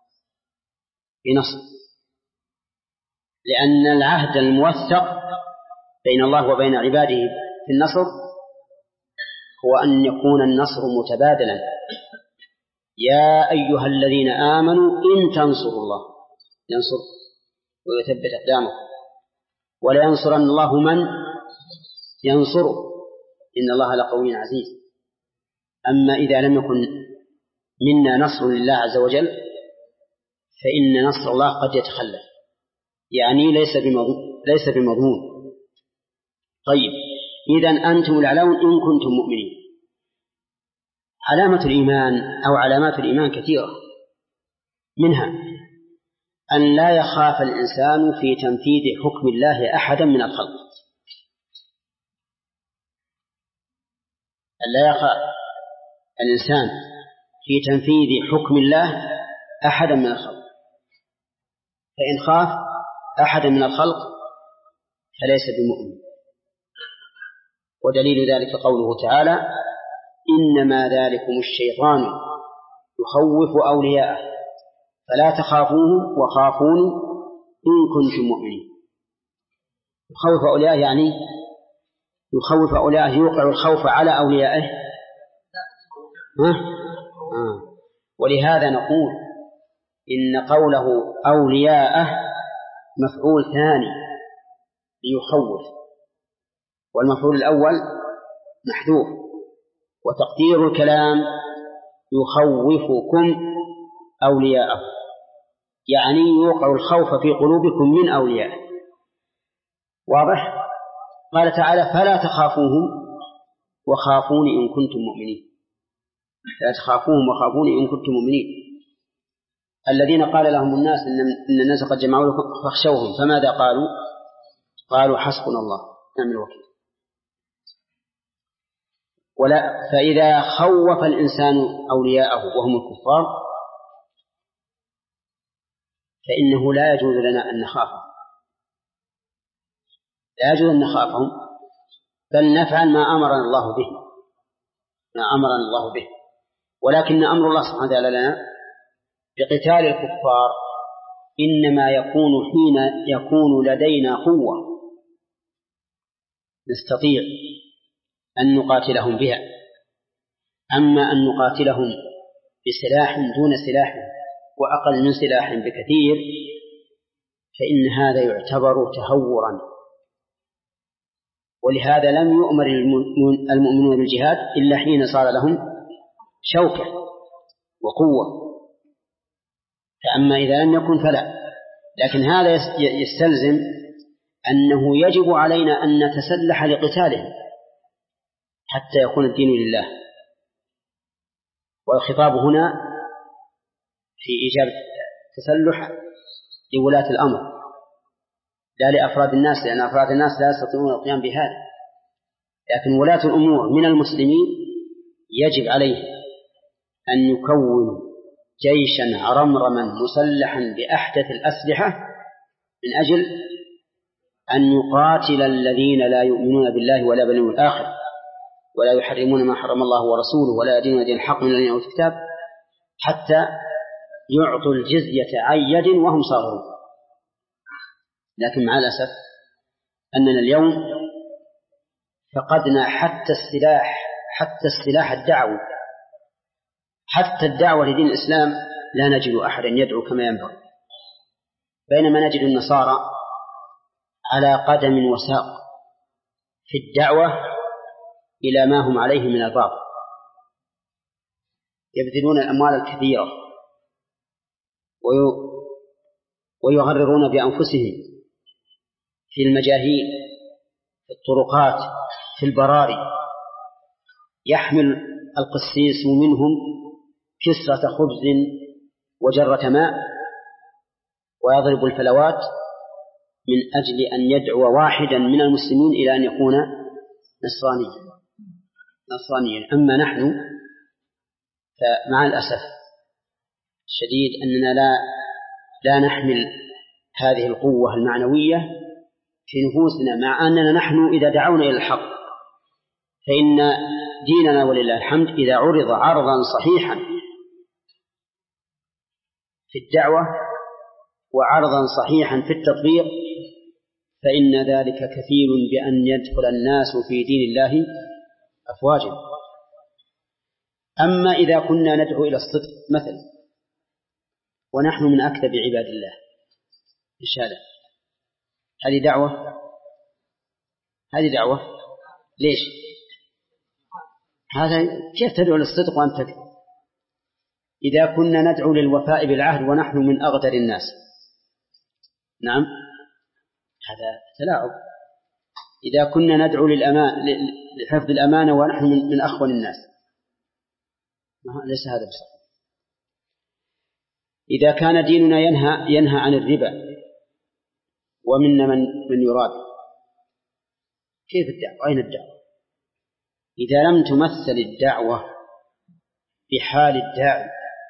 بنصر، لأن العهد الموثق بين الله وبين عباده في النصر هو أن يكون النصر متبادلا. يا أيها الذين آمنوا إن تنصروا الله ينصر ويثبت أقدامكم ولا ينصرن الله من ينصره إن الله لقوي عزيز. أما إذا لم يكن منا نصر لله عز وجل فإن نصر الله قد يتخلف، يعني ليس ليس بمضمون. طيب إذن أنتم الأعلون إن كنتم مؤمنين. علامة الإيمان أو علامات الإيمان كثيرة، منها أن لا يخاف الإنسان في تنفيذ حكم الله أحدا من الخلق، أن لا يخاف الإنسان في تنفيذ حكم الله أحدا من الخلق، فإن خاف أحدا من الخلق فليس بمؤمن. ودليل ذلك قوله تعالى إنما ذلكم الشيطان يخوف أولياءه فلا تخافوه وخافوني إن كنتم مؤمنين. يخوف أولياءه يعني يخوف أولياءه يوقع الخوف على أوليائه. ها؟ آه. ولهذا نقول إن قوله أولياءه مفعول ثاني ليخوف، والمفعول الأول محذوف، وتقدير الكلام يخوفكم أولياءه، يعني يوقع الخوف في قلوبكم من أوليائه. واضح؟ قال تعالى فلا تخافوهم وخافوني إن كنتم مؤمنين. لا تخافوهم وخافوني إن كنتم مؤمنين. الذين قال لهم الناس إن الناس قد جمعوا لكم فاخشوهم، فماذا قالوا؟ قالوا حسبنا الله نعم الوكيل. ولا فإذا خوف الإنسان أولياءه وهم الكفار فإنه لا يجوز لنا أن نخافهم، لا يجوز أن نخافهم، بل نفعل ما أمرنا الله به ما أمرنا الله به. ولكن أمر الله سبحانه وتعالى لنا بقتال الكفار إنما يكون حين يكون لدينا قوة نستطيع أن نقاتلهم بها. أما أن نقاتلهم بسلاح دون سلاح وأقل من سلاح بكثير فإن هذا يعتبر تهورا. ولهذا لم يؤمر المؤمنون بالجهاد إلا حين صار لهم شوكة وقوة، فأما إذا لم يكن فلا. لكن هذا يستلزم أنه يجب علينا أن نتسلح لقتالهم حتى يكون الدين لله. والخطاب هنا في إيجاب التسلح لولاة الأمر لا لأفراد الناس، لأن أفراد الناس لا يستطيعون القيام بهذا، لكن ولاة الأمور من المسلمين يجب عليه أن يكون جيشا عرمرما مسلحا بأحدث الأسلحة من أجل أن يقاتل الذين لا يؤمنون بالله ولا باليوم الآخر ولا يحرمون ما حرم الله ورسوله ولا يدينون دين الحق من الذين أوتوا الكتاب حتى يعطوا الجزية عن يد وهم صاغرون. لكن مع الأسف أننا اليوم فقدنا حتى السلاح حتى السلاح الدعوي، حتى الدعوة لدين الإسلام لا نجد أحدا يدعو كما ينبغي، بينما نجد النصارى على قدم وساق في الدعوة إلى ما هم عليه من الباطل، يبذلون الأموال الكثيرة ويغررون بأنفسهم في المجاهيل، في الطرقات، في البراري، يحمل القسيس منهم كسرة خبز وجرة ماء ويضرب الفلوات من أجل أن يدعو واحدا من المسلمين إلى أن يكون نصرانيا نصرانيا أما نحن فمع الأسف الشديد أننا لا لا نحمل هذه القوة المعنوية في نفوسنا، مع أننا نحن إذا دعونا إلى الحق فإن ديننا ولله الحمد إذا عرض عرضا صحيحا في الدعوة وعرضا صحيحا في التطبيق فإن ذلك كثير بأن يدخل الناس في دين الله أفواجا. أما إذا كنا ندعو إلى الصدق مثلا ونحن من أكذب عباد الله إيش هذا؟ هذه دعوة؟ هذه دعوة؟ ليش؟ هذا كيف تدعو للصدق وأنت تكذب؟ إذا كنا ندعو للوفاء بالعهد ونحن من أغدر الناس، نعم هذا تلاعب. إذا كنا ندعو للأمان لحفظ الأمانة ونحن من أخون الناس، ليس هذا بصحيح. إذا كان ديننا ينهى ينهى عن الربا ومنا من من يراد، كيف الدعوة؟ أين الدعوة؟ إذا لم تمثل الدعوة بحال الداعي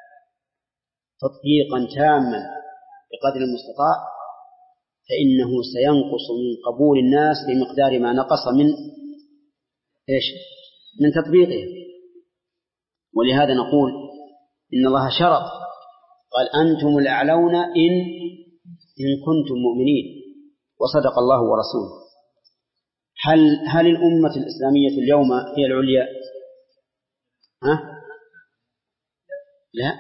تطبيقا تاما بقدر المستطاع فإنه سينقص من قبول الناس بمقدار ما نقص من إيش؟ من تطبيقه. ولهذا نقول إن الله شرط، قال أنتم الأعلون إن إن كنتم مؤمنين، وصدق الله ورسوله. هل هل الأمة الإسلامية اليوم هي العليا؟ ها؟ لا.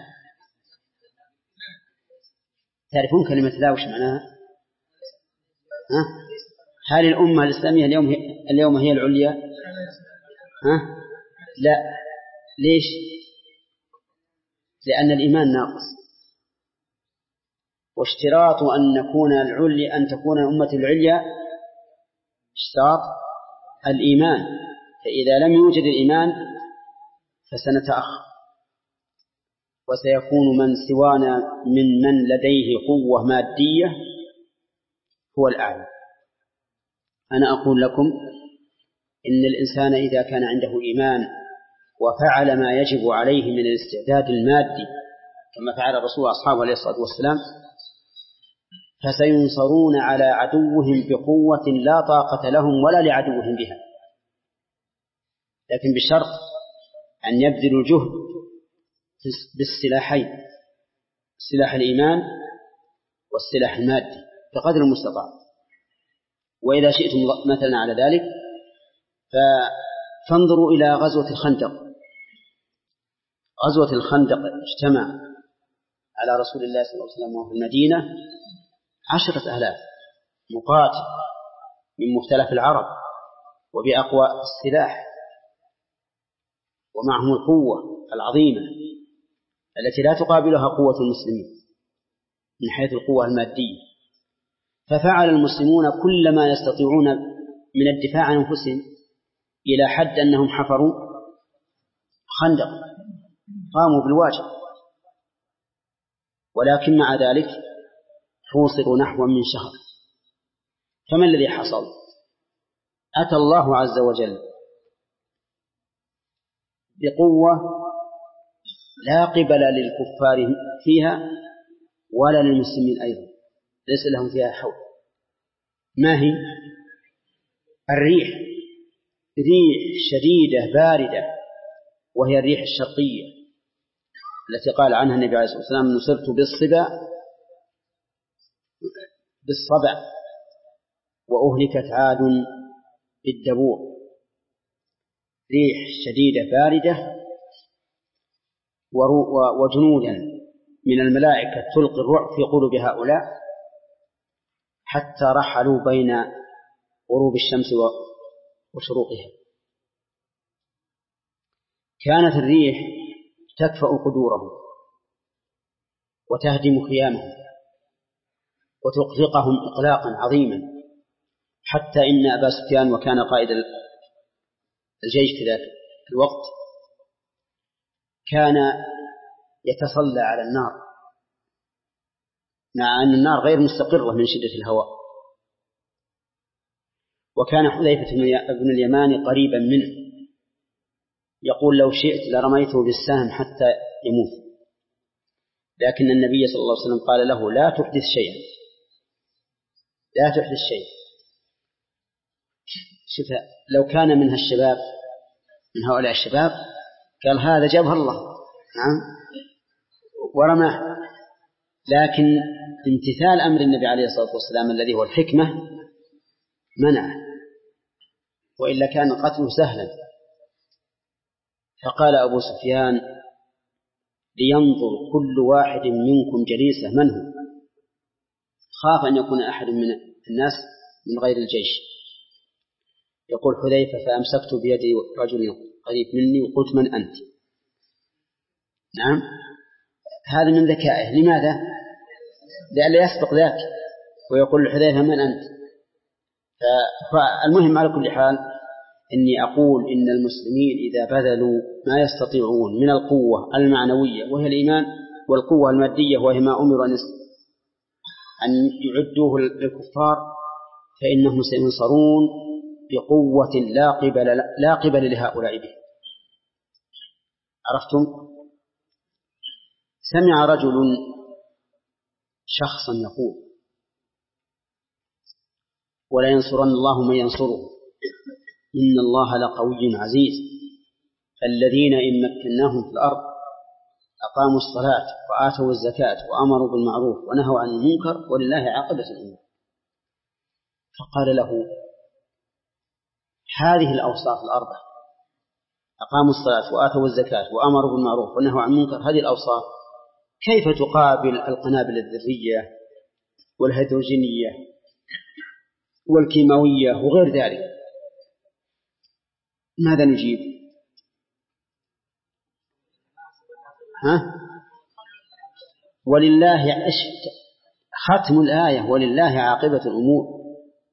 تعرفون كلمة لا وش معناها؟ ها؟ هل الأمة الإسلامية اليوم هي اليوم هي العليا؟ ها؟ لا. ليش؟ لأن الإيمان ناقص، واشتراط أن نكون العليا أن تكون الأمة العليا اشتراط الإيمان، فإذا لم يوجد الإيمان فسنتأخر، وسيكون من سوانا من من لديه قوة مادية هو الأعلى. أنا أقول لكم إن الإنسان إذا كان عنده إيمان وفعل ما يجب عليه من الاستعداد المادي كما فعل الرسول وأصحابه عليه الصلاة والسلام فسينصرون على عدوهم بقوة لا طاقة لهم ولا لعدوهم بها، لكن بشرط أن يبذلوا الجهد بالسلاحين، سلاح الإيمان والسلاح المادي بقدر المستطاع. وإذا شئتم مثلا على ذلك فانظروا إلى غزوة الخندق. غزوة الخندق اجتمع على رسول الله صلى الله عليه وسلم وفي المدينة عشرة آلاف مقاتل من مختلف العرب وبأقوى السلاح، ومعهم القوة العظيمة التي لا تقابلها قوة المسلمين من حيث القوة المادية. ففعل المسلمون كل ما يستطيعون من الدفاع عن أنفسهم إلى حد أنهم حفروا خندق، قاموا بالواجب، ولكن مع ذلك حوصروا نحو من شهر. فما الذي حصل؟ أتى الله عز وجل بقوة لا قبل للكفار فيها ولا للمسلمين أيضا، ليس لهم فيها حول. ما هي؟ الريح، ريح شديدة باردة، وهي الريح الشرقية التي قال عنها النبي عليه الصلاة والسلام نصرت بالصبا بالصبع وأهلكت عاد بالدبور. ريح شديدة باردة وجنودا من الملائكة تلقي الرعب في قلوب هؤلاء حتى رحلوا بين غروب الشمس وشروقها. كانت الريح تكفأ قدورهم وتهدم خيامهم وتقلقهم إقلاقا عظيما، حتى إن أبا سفيان وكان قائد الجيش في ذلك الوقت كان يتصلى على النار، مع أن النار غير مستقرة من شدة الهواء. وكان حذيفة بن اليمان قريبا منه يقول لو شئت لرميته بالسهم حتى يموت، لكن النبي صلى الله عليه وسلم قال له لا تحدث شيئا، لا تحدث شيئا. شوف لو كان منها الشباب، من هؤلاء الشباب، قال هذا جابه الله نعم ورماه، لكن امتثال أمر النبي عليه الصلاة والسلام الذي هو الحكمة منعه، وإلا كان قتله سهلا. فقال أبو سفيان لينظر كل واحد منكم جليسه من هو، خاف أن يكون أحد من الناس من غير الجيش. يقول حذيفة فأمسكت بيد رجل قريب مني وقلت من أنت؟ نعم، هذا من ذكائه. لماذا؟ لألا يسبق ذاك ويقول لحذيفة من أنت. فالمهم على كل حال إني أقول إن المسلمين إذا بذلوا ما يستطيعون من القوة المعنوية وهي الإيمان، والقوة المادية وهي ما أمر أن يعدوه للكفار، فإنهم سينصرون بقوة لا قبل, لا قبل لهؤلاء به. عرفتم؟ سمع رجل شخصا يقول ولا ينصرن الله من ينصره إن الله لقوي عزيز، الذين إن مكناهم في الأرض أقاموا الصلاة وآتوا الزكاة وأمروا بالمعروف ونهوا عن المنكر ولله عاقبة الأمور. فقال له هذه الأوصاف الأربعة، أقاموا الصلاة وآتوا الزكاة وأمروا بالمعروف ونهوا عن المنكر، هذه الأوصاف كيف تقابل القنابل الذرية والهيدروجينية والكيماوية وغير ذلك؟ ماذا نجيب؟ ها؟ ولله ختم الآية ولله عاقبة الأمور.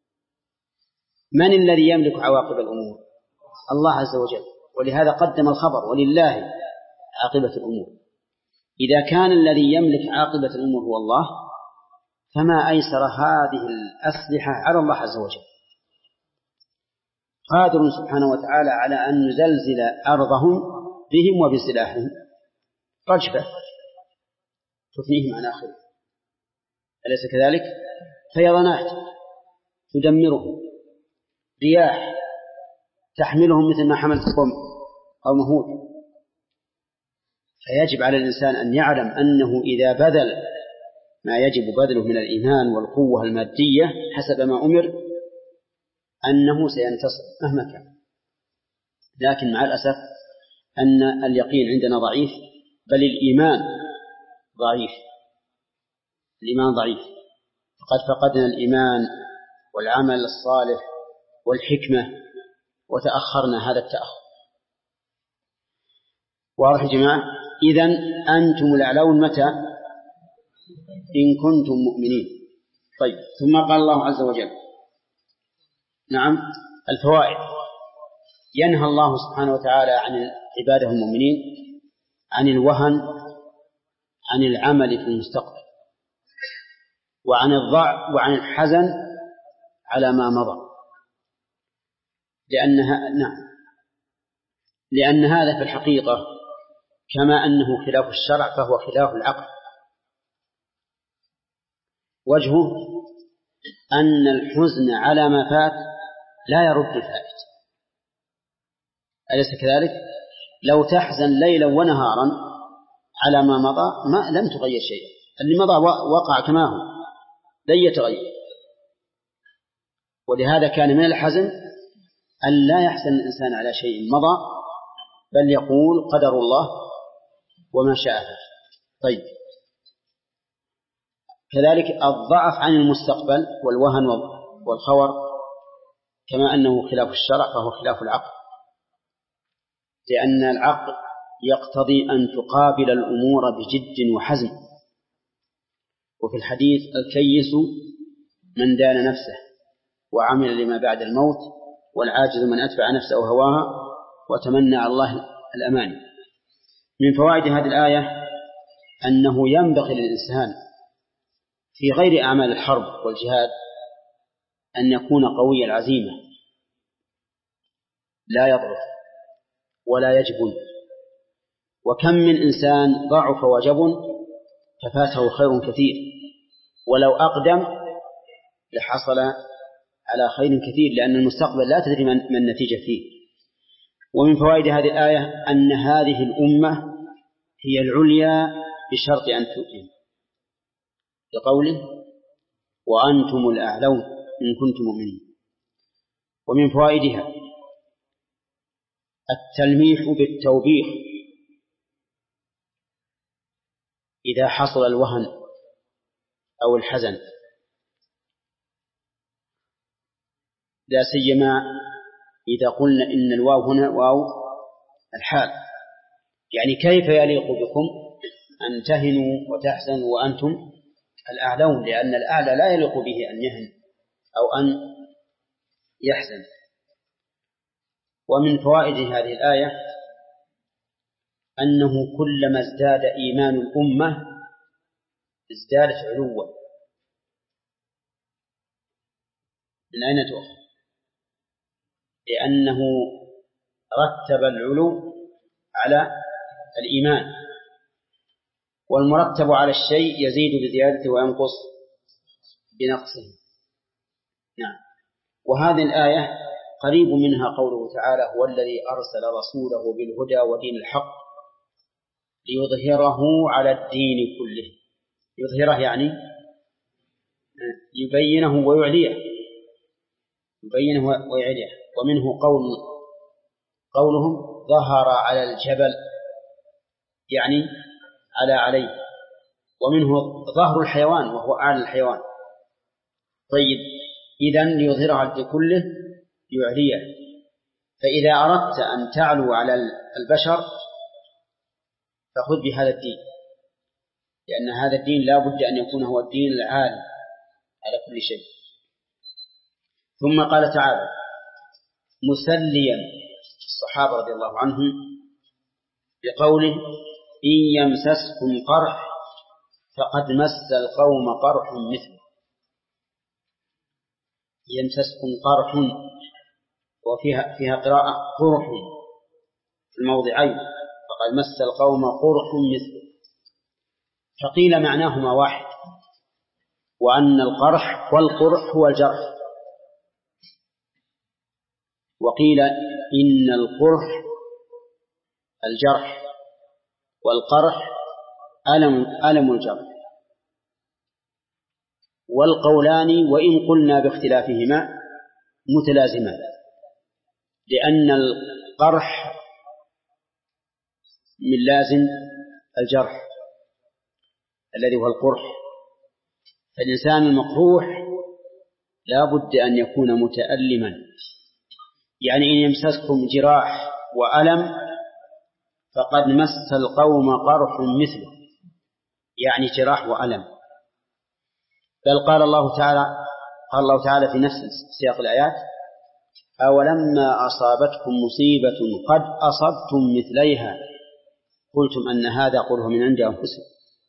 من الذي يملك عواقب الأمور؟ الله عز وجل، ولهذا قدم الخبر ولله عاقبة الأمور. إذا كان الذي يملك عاقبة الأمور هو الله، فما أيسر هذه الأسلحة على الله عز وجل، قادر سبحانه وتعالى على أن يزلزل أرضهم بهم وبسلاحهم. رجفة تفنيهم عن آخره، أليس كذلك؟ فيضانات تدمرهم، رياح تحملهم مثل ما حملت قم أو مهود. فيجب على الإنسان أن يعلم أنه إذا بذل ما يجب بذله من الإيمان والقوة المادية حسب ما أمر أنه سينتصر مهما كان. لكن مع الأسف أن اليقين عندنا ضعيف، بل الإيمان ضعيف، الإيمان ضعيف، فقد فقدنا الإيمان والعمل الصالح والحكمة وتأخرنا هذا التأخر. واضح يا جماعة؟ إذن أنتم الأعلون متى؟ إن كنتم مؤمنين. طيب، ثم قال الله عز وجل نعم الفوائد. ينهى الله سبحانه وتعالى عن عباده المؤمنين عن الوهن، عن العمل في المستقبل، وعن الضعف وعن الحزن على ما مضى، لأنها نعم لأن هذا في الحقيقة كما أنه خلاف الشرع فهو خلاف العقل. وجهه أن الحزن على ما فات لا يرد الفائت، أليس كذلك؟ لو تحزن ليلا ونهارا على ما مضى ما لم تغير شيئا، اللي مضى وقع كما هو لن يتغير. ولهذا كان من الحزن أن لا يحزن الإنسان على شيء مضى، بل يقول قدر الله وما شاء فعل. طيب، كذلك الضعف عن المستقبل والوهن والخور كما أنه خلاف الشرع فهو خلاف العقل، لأن العقل يقتضي أن تقابل الأمور بجد وحزم. وفي الحديث الكيس من دان نفسه وعمل لما بعد الموت، والعاجز من أتبع نفسه هواها وتمنى على الله الأماني. من فوائد هذه الآية أنه ينبغي للإنسان في غير أعمال الحرب والجهاد أن يكون قوي العزيمة، لا يضعف ولا يجبن. وكم من إنسان ضعف وجبن ففاته خير كثير، ولو أقدم لحصل على خير كثير، لأن المستقبل لا تدري من النتيجة فيه. ومن فوائد هذه الآية أن هذه الأمة هي العليا بشرط أن تؤمن، لقوله وأنتم الأعلون إن كنتم مؤمنين. ومن فوائدها التلميح بالتوبيخ إذا حصل الوهن أو الحزن، لا سيما إذا قلنا إن الواو هنا واو الحال، يعني كيف يليق بكم أن تهنوا وتحزنوا وأنتم الأعلون، لأن الأعلى لا يليق به أن يهن أو أن يحزن. ومن فوائد هذه الآية أنه كلما ازداد إيمان الأمة ازدادت علوا. من أين تؤخذ؟ لأنه رتب العلو على الإيمان، والمرتب على الشيء يزيد بزيادته وينقص بنقصه. نعم. وهذه الآية قريب منها قوله تعالى هو الذي أرسل رسوله بالهدى ودين الحق ليظهره على الدين كله. يظهره يعني يبينه ويعليه، يبينه ويعليه. ومنه قول قولهم ظهر على الجبل يعني على عليه، ومنه ظهر الحيوان وهو أعلى الحيوان. طيب إذن ليظهره على الدين كله يعليه. فإذا أردت أن تعلو على البشر فخذ بهذا الدين، لأن هذا الدين لا بد أن يكون هو الدين العالي على كل شيء. ثم قال تعالى مسليا الصحابة رضي الله عنهم بقوله إن يمسسكم قرح فقد مس القوم قرح مثله. يمسسكم قرح، وفيها فيها قراءة قرح في الموضعين، فقد مس القوم قرح مثله. فقيل معناهما واحد، وأن القرح والقرح هو الجرح، وقيل إن القرح الجرح والقرح ألم, ألم الجرح. والقولان وإن قلنا باختلافهما متلازمان، لأن القرح من لازم الجرح الذي هو القرح. فالإنسان المقروح لا بد أن يكون متألما، يعني إن يمسسكم جراح وألم فقد مس القوم قرح مثله، يعني جراح وألم. بل قال الله تعالى قال الله تعالى في نفس سياق الآيات أولما أصابتكم مصيبة قد أصبتم مثليها قلتم أن هذا قوله من عند أنفسكم.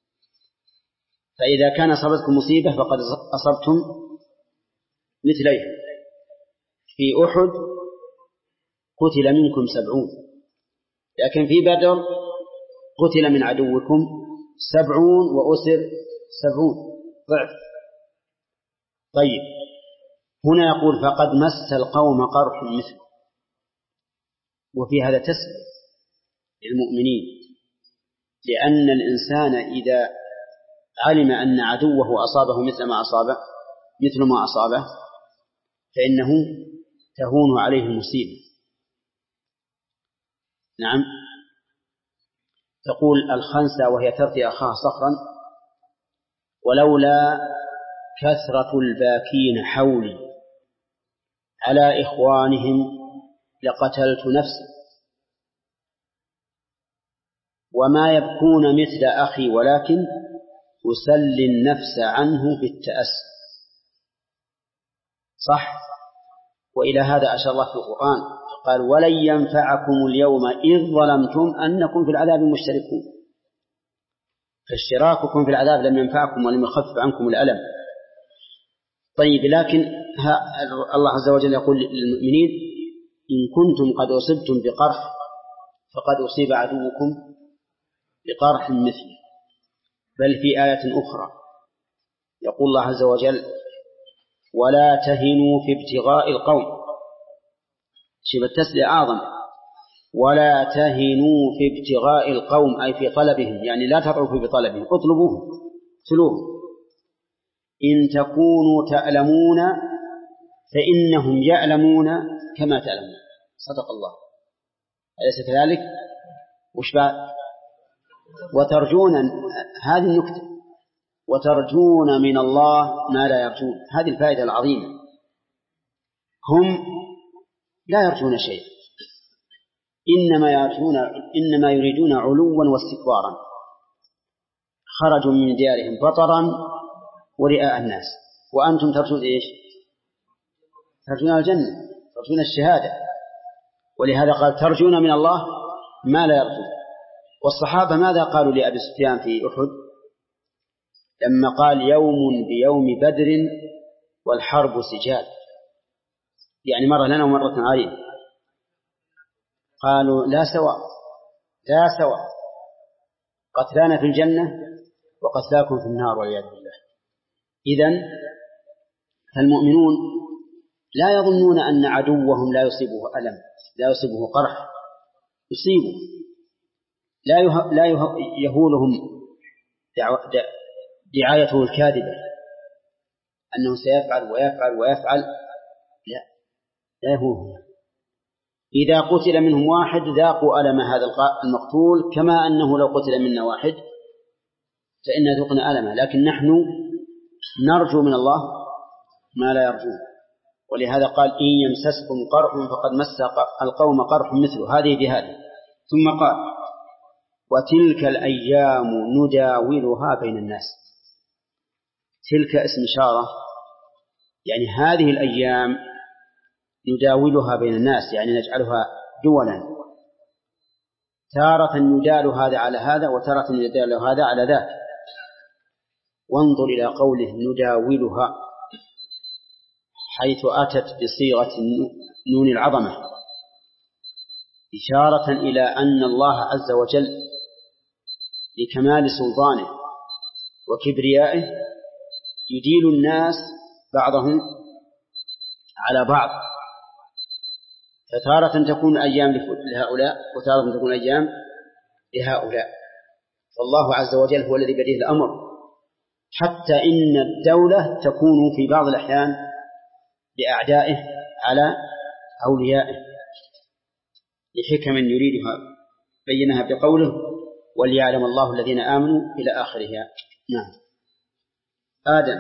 فإذا كان أصابتكم مصيبة فقد أصبتم مثليها. في أحد قتل منكم سبعون، لكن في بدر قتل من عدوكم سبعون وأسر سبعون ضعف. طيب هنا يقول فقد مس القوم قرح مثله، وفي هذا تسلية للمؤمنين، لأن الإنسان إذا علم أن عدوه أصابه مثل ما أصابه مثل ما أصابه فإنه تهون عليه المصيبة. نعم. تقول الخنسة وهي ترثي أخاها صخرا ولولا كثرة الباكين حولي على إخوانهم لقتلت نفسي وما يبكون مثل أخي ولكن أسلي النفس عنه بالتأسي. صح. وإلى هذا أشار الله في القرآن قال ولن ينفعكم اليوم إذ ظلمتم أنكم في العذاب مشتركون. فاشتراككم في العذاب لم ينفعكم ولم يخفف عنكم الألم. طيب لكن الله عز وجل يقول للمؤمنين إن كنتم قد أصبتم بقرح فقد أصيب عدوكم بقرح مثله. بل في آية أخرى يقول الله عز وجل ولا تهنوا في ابتغاء القوم. شبه التسلية أعظم. ولا تهنوا في ابتغاء القوم أي في طلبهم، يعني لا تضعفوا في طلبهم، اطلبوهم سلوهم. إن تكونوا تألمون فإنهم يألمون كما تألمون. صدق الله. أليس كذلك؟ وش بعد؟ وترجون هذه النكتة وترجون من الله ما لا يرجون. هذه الفائدة العظيمة. هم لا يرجون شيء إنما يرجون إنما يريدون علوا واستكبارا. خرجوا من ديارهم بطرا ورئاء الناس وأنتم ترجون إيش؟ ترجون الجنة، ترجون الشهادة. ولهذا قال ترجون من الله ما لا يرجون. والصحابة ماذا قالوا لأبي سفيان في أحد لما قال يوم بيوم بدر والحرب سجال، يعني مرة لنا ومرة علينا؟ قالوا لا سواء لا سواء قتلانا في الجنة وقتلاكم في النار والعياذ بالله. إذن فالمؤمنون لا يظنون أن عدوهم لا يصيبه ألم، لا يصيبه قرح، يصيبه. لا يه... لا يه... يهولهم دعو... دع... دعايته الكاذبة أنه سيفعل ويفعل ويفعل. لا لا يهولهم. إذا قتل منهم واحد ذاقوا ألم هذا المقتول كما أنه لو قتل منا واحد فإن ذقنا ألمه. لكن نحن نرجو من الله ما لا يرجون. ولهذا قال إن يمسسكم قرح فقد مس القوم قرح مثله. هذه بهذه. ثم قال وتلك الأيام نداولها بين الناس. تلك اسم إشارة، يعني هذه الأيام نداولها بين الناس، يعني نجعلها دولا. تارة يدال هذا على هذا وتارة يدال هذا على ذاك. وانظر إلى قوله نداولها حيث أتت بصيغة نون العظمة إشارة إلى أن الله عز وجل لكمال سلطانه وكبريائه يديل الناس بعضهم على بعض. فتارة تكون أيام لهؤلاء وتارة تكون أيام لهؤلاء. فالله عز وجل هو الذي بيده الأمر، حتى إن الدولة تكون في بعض الأحيان لأعدائه على أوليائه لحكم يريدها بينها بقوله وليعلم الله الذين آمنوا إلى آخرها. نعم. آدم.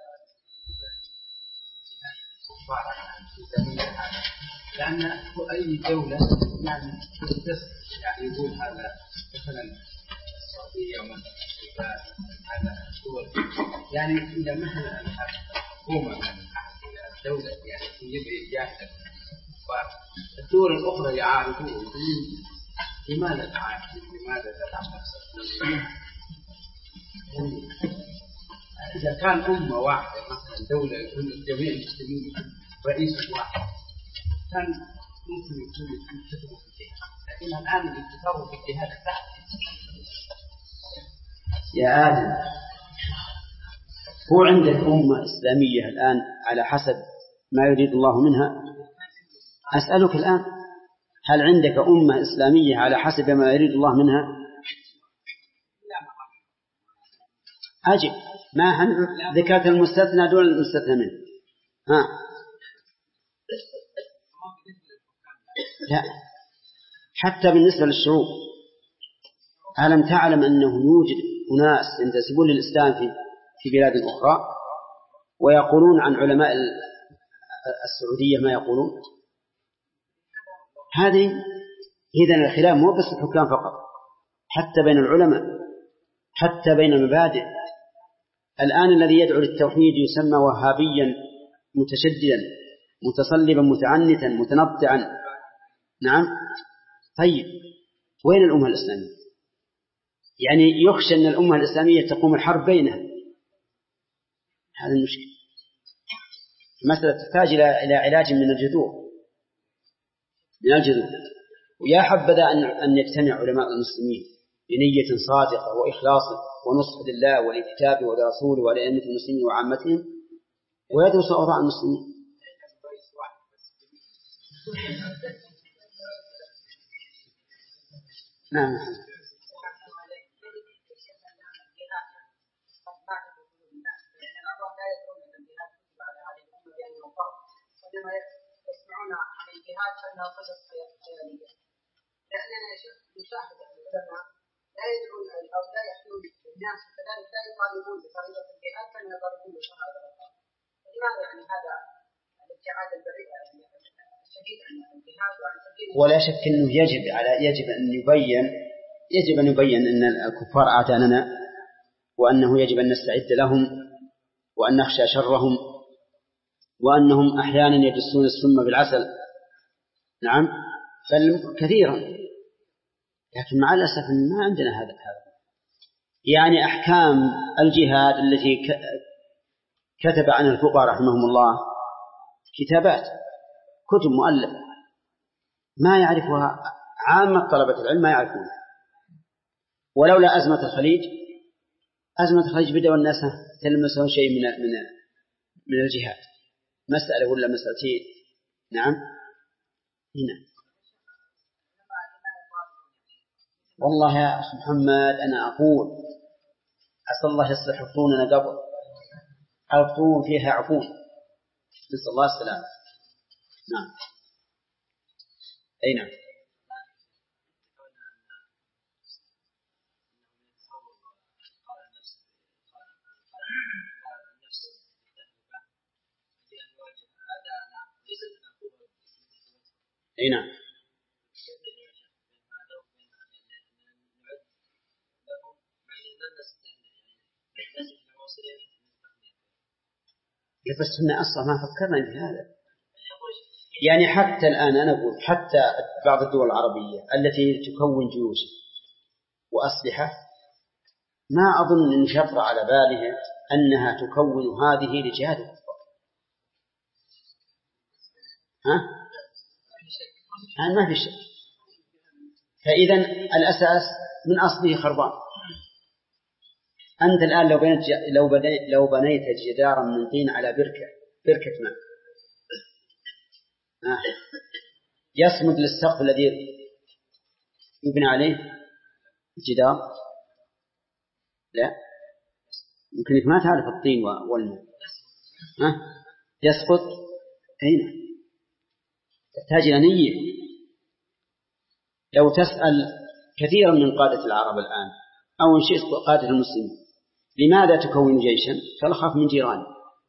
لأن أي دولة يعني يعني يقول هذا مثلا السعودية مثلا هذا دول، يعني إذا مثلا حكومة الدولة يعني يبي يجاهد والدول الأخرى يعارضون، لماذا تعارض؟ لماذا تدعم نفسك؟ إذا كان أمة واحدة مثلا دولة يكون جميع المسلمين رئيس واحد كان ممكن يكون يتفقوا في الجهاد، لكن الآن الاتفاق في الجهاد تحت. يا آدم، هو عندك أمة إسلامية الآن على حسب ما يريد الله منها؟ أسألك الآن، هل عندك أمة إسلامية على حسب ما يريد الله منها؟ أجب، ما ذكرت المستثنى دون المستثنى منه. ها لا، حتى بالنسبة للشعوب، ألم تعلم أنه يوجد أناس ينتسبون للإسلام في في بلاد أخرى، ويقولون عن علماء السعودية ما يقولون. هذه إذن الخلاف مو بس الحكام فقط، حتى بين العلماء، حتى بين المبادئ. الآن الذي يدعو للتوحيد يسمى وهابيا متشددا متصلبا متعنتا متنطعا. نعم. طيب وين الأمة الإسلامية؟ يعني يخشى أن الأمة الإسلامية تقوم الحرب بينها. هذا المشكلة. المسألة تحتاج إلى علاج من الجذور، من الجذور. ويا حبذا أن أن يجتمع علماء المسلمين بنية صادقة وإخلاص ونصح لله ولكتابه ولرسوله ولأئمة المسلمين وعامتهم، ويدرسوا أوضاع المسلمين. نعم. عندما يسمعون عن الجهاد فإنها قصص خيالية، لأننا نشاهد العلماء لا يدعون أو لا يحلون الناس كذلك لا يطالبون بطريقة الجهاد كما يطالبون بشرائع الله. لماذا يعني هذا الابتعاد البعيد الشديد عن الجهاد وعن سبيل؟ ولا شك أنه يجب على يجب أن يبين يجب أن يبين أن الكفار أعداءنا، وأنه يجب أن نستعد لهم وأن نخشى شرهم، وأنهم أحيانا يدسون السم بالعسل. نعم. كثيرا. لكن مع الأسف ما عندنا هذا هذا يعني أحكام الجهاد التي كتب عنها الفقهاء رحمهم الله كتابات كتب مؤلفة ما يعرفها عامة طلبة العلم، ما يعرفونها. ولولا أزمة الخليج أزمة الخليج بدأوا الناس تلمسون شيء من من من الجهاد، مسألة ولا مسألتين. نعم. هنا والله يا أخي محمد أنا أقول أسأل الله يصلح حفوننا قبل حفون فيها عفون، نسأل الله السلامة. نعم. أي نعم. أي نعم. بس إحنا أصلا ما فكرنا في هذا. يعني حتى الآن أنا أقول حتى بعض الدول العربية التي تكون جيوش وأسلحة ما أظن أن شطر على باله أنها تكون هذه لجهاد الكفار. ها؟ ما في شك. فإذا الأساس من أصله خربان. أنت الآن لو بنيت لو بنيت لو بنيت جدارا من طين على بركة بركة ماء آه. يصمد للسقف الذي يبنى عليه الجدار؟ لا، يمكنك ما تعرف الطين والماء آه. يسقط. هنا تحتاج إلى نية. لو تسأل كثيرا من قادة العرب الآن أو إن شئت قادة المسلمين لماذا تكون جيشا؟ فيخاف من جيرانه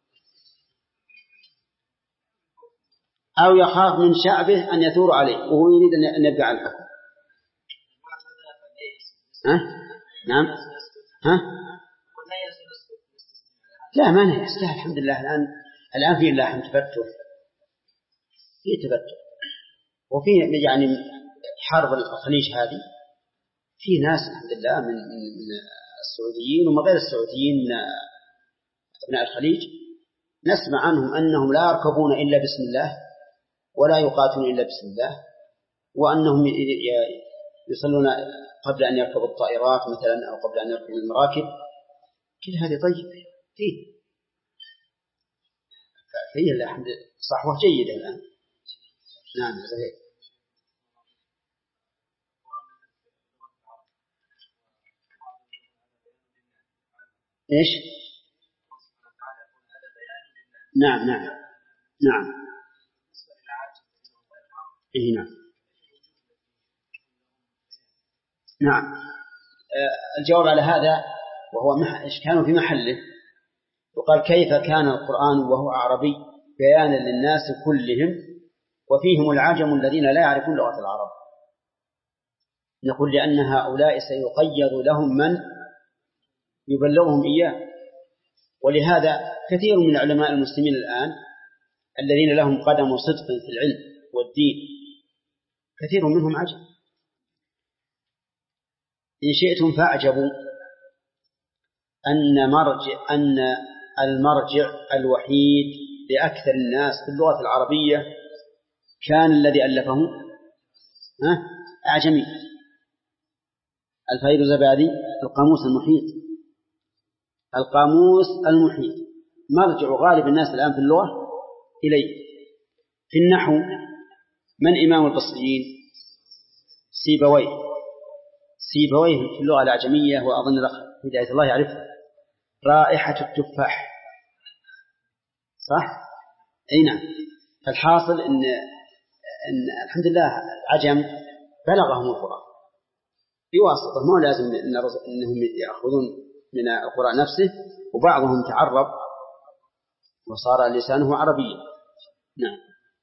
أو يخاف من شعبه أن يثور عليه وهو يريد أن يبقى على الحكم. ها؟ نعم. ها؟ لا ما نيأس، لا الحمد لله. الآن الآن في الله تفتح، في تفتح، وفي يعني حرب الخليج هذه في ناس الحمد لله من من السعوديين وما غير السعوديين من أبناء الخليج نسمع عنهم أنهم لا يركبون إلا بسم الله ولا يقاتلون إلا بسم الله، وأنهم يصلون قبل أن يركبوا الطائرات مثلا أو قبل أن يركبوا المراكب. كل هذه طيب فيه فيه الحمد لله صحوة جيدة الآن. نعم صحيح. إيش؟ نعم نعم نعم إيه نعم نعم. آه الجواب على هذا وهو مح... كانوا في محله وقال كيف كان القرآن وهو عربي بيانا للناس كلهم وفيهم العجم الذين لا يعرفون لغة العرب. نقول لأن هؤلاء سيقيض لهم من يبلغهم إياه. ولهذا كثير من علماء المسلمين الآن الذين لهم قدم صدق في العلم والدين كثير منهم عجم. إن شئتم فأعجبوا أن مرجع أن المرجع الوحيد لأكثر الناس في اللغة العربية كان الذي ألفه أعجمي، الفيروزبادي القاموس المحيط. القاموس المحيط مرجع غالب الناس الآن في اللغة إليه. في النحو من إمام البصريين؟ سيبويه. سيبويه في اللغة الأعجمية وأظن هداية الله يعرفه، رائحة التفاح، صح؟ أي نعم. فالحاصل إن, إن الحمد لله العجم بلغهم القرآن بواسطة، ما لازم إنهم يأخذون من القرآن نفسه، وبعضهم تعرب وصار لسانه عربيا. نعم.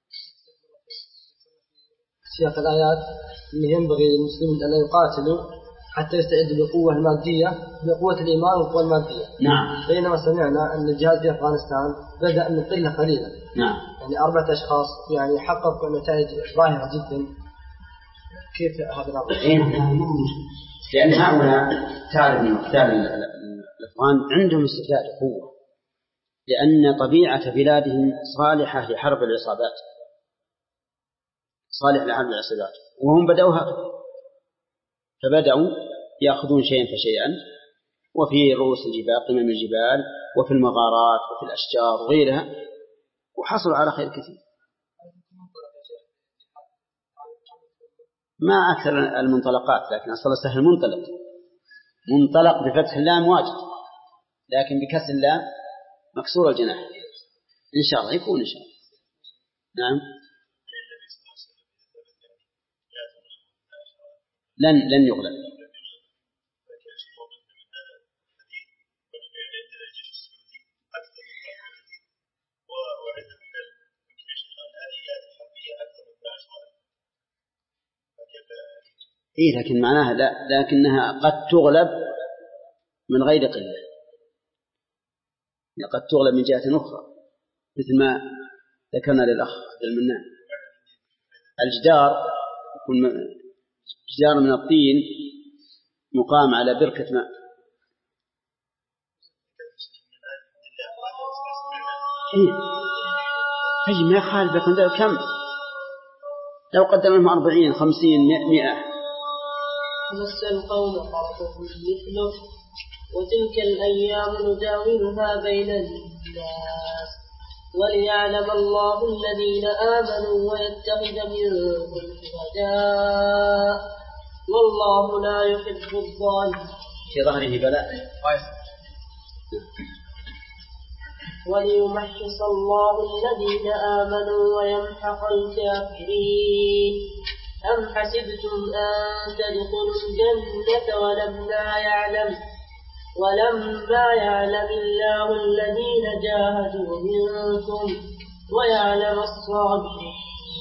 سياق الآيات اللي ينبغي للمسلمين أن يقاتلوا حتى يستعدوا بقوة المادية بقوة الإيمان والقوة المادية. نعم. بينما سمعنا أن الجهاد في أفغانستان بدأ من قلة قليلة. نعم. يعني أربعة أشخاص يعني حققوا نتائج باهرة جدا. كيف هذا الأمر؟ لأن هؤلاء تعرف من قتال الأفغان عندهم استعداد قوة، لأن طبيعة بلادهم صالحة لحرب العصابات، صالح لحرب العصابات، وهم بدأوا هكذا، فبدأوا يأخذون شيئا فشيئا، وفي رؤوس الجبال قمم الجبال وفي المغارات وفي الأشجار وغيرها، وحصلوا على خير كثير. ما أكثر المنطلقات، لكن أصل سهل منطلق، منطلق بفتح اللام واجد، لكن بكسر اللام مكسور الجناح. إن شاء الله يكون إن شاء الله. نعم. لن لن يغلب. إيه لكن معناها لا، لكنها قد تغلب من غير قلة، قد تغلب من جهة أخرى، مثل ما ذكرنا للأخ عبد المنان. الجدار يكون جدار من الطين مقام على بركة ماء. إيه تجي ما يخالف، لكن كم لو قدمهم أربعين خمسين مئة. مس القوم فرقهم مثله وتلك الأيام نداولها بين الناس وليعلم الله الذين آمنوا ويتخذ منكم شهداء والله لا يحب الظالمين. في ظهره بلاء. وليمحص الله الذين آمنوا ويمحق الكافرين. أم حسبتم أن تدخلوا الجنة ولما يعلم ولما يعلم الله الذين جاهدوا منكم ويعلم الصابرين.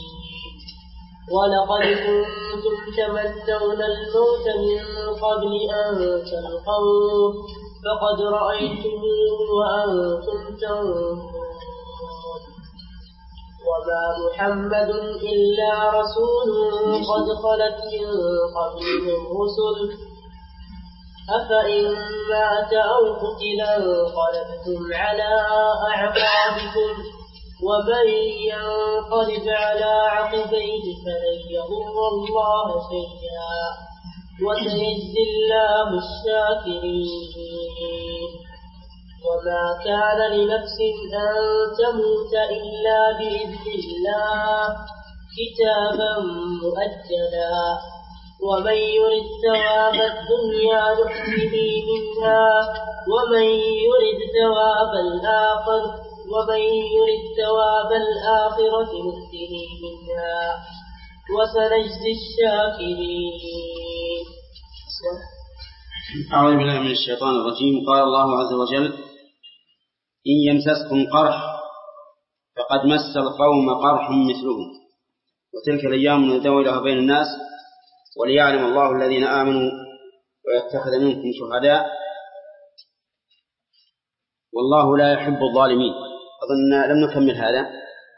ولقد كنتم تمنون الموت من قبل أن تلقوه فقد رأيتموه وأنتم تنظرون. وما محمد إلا رسول قد خلت من قبله الرسل أفإن مات أو قتل انقلبتم على أعقابكم ومن ينقلب على عقبيه فلن يضر الله شيئا وسيجزي الله الشاكرين. وما كان لنفس أن تموت إلا بإذن الله كتابا مؤجلا ومن يرد ثواب الدنيا نؤته منها ومن يرد ثواب الآخر ومن يرد ثواب الآخرة نؤته منها وسنجزي الشاكرين. أعوذ بالله من الشيطان الرجيم. قال الله عز وجل إن يمسسكم قرح فقد مس القوم قرح مثله وتلك الأيام نداولها بين الناس وليعلم الله الذين آمنوا ويتخذ منكم شهداء والله لا يحب الظالمين. أظن لم نكمل هذا.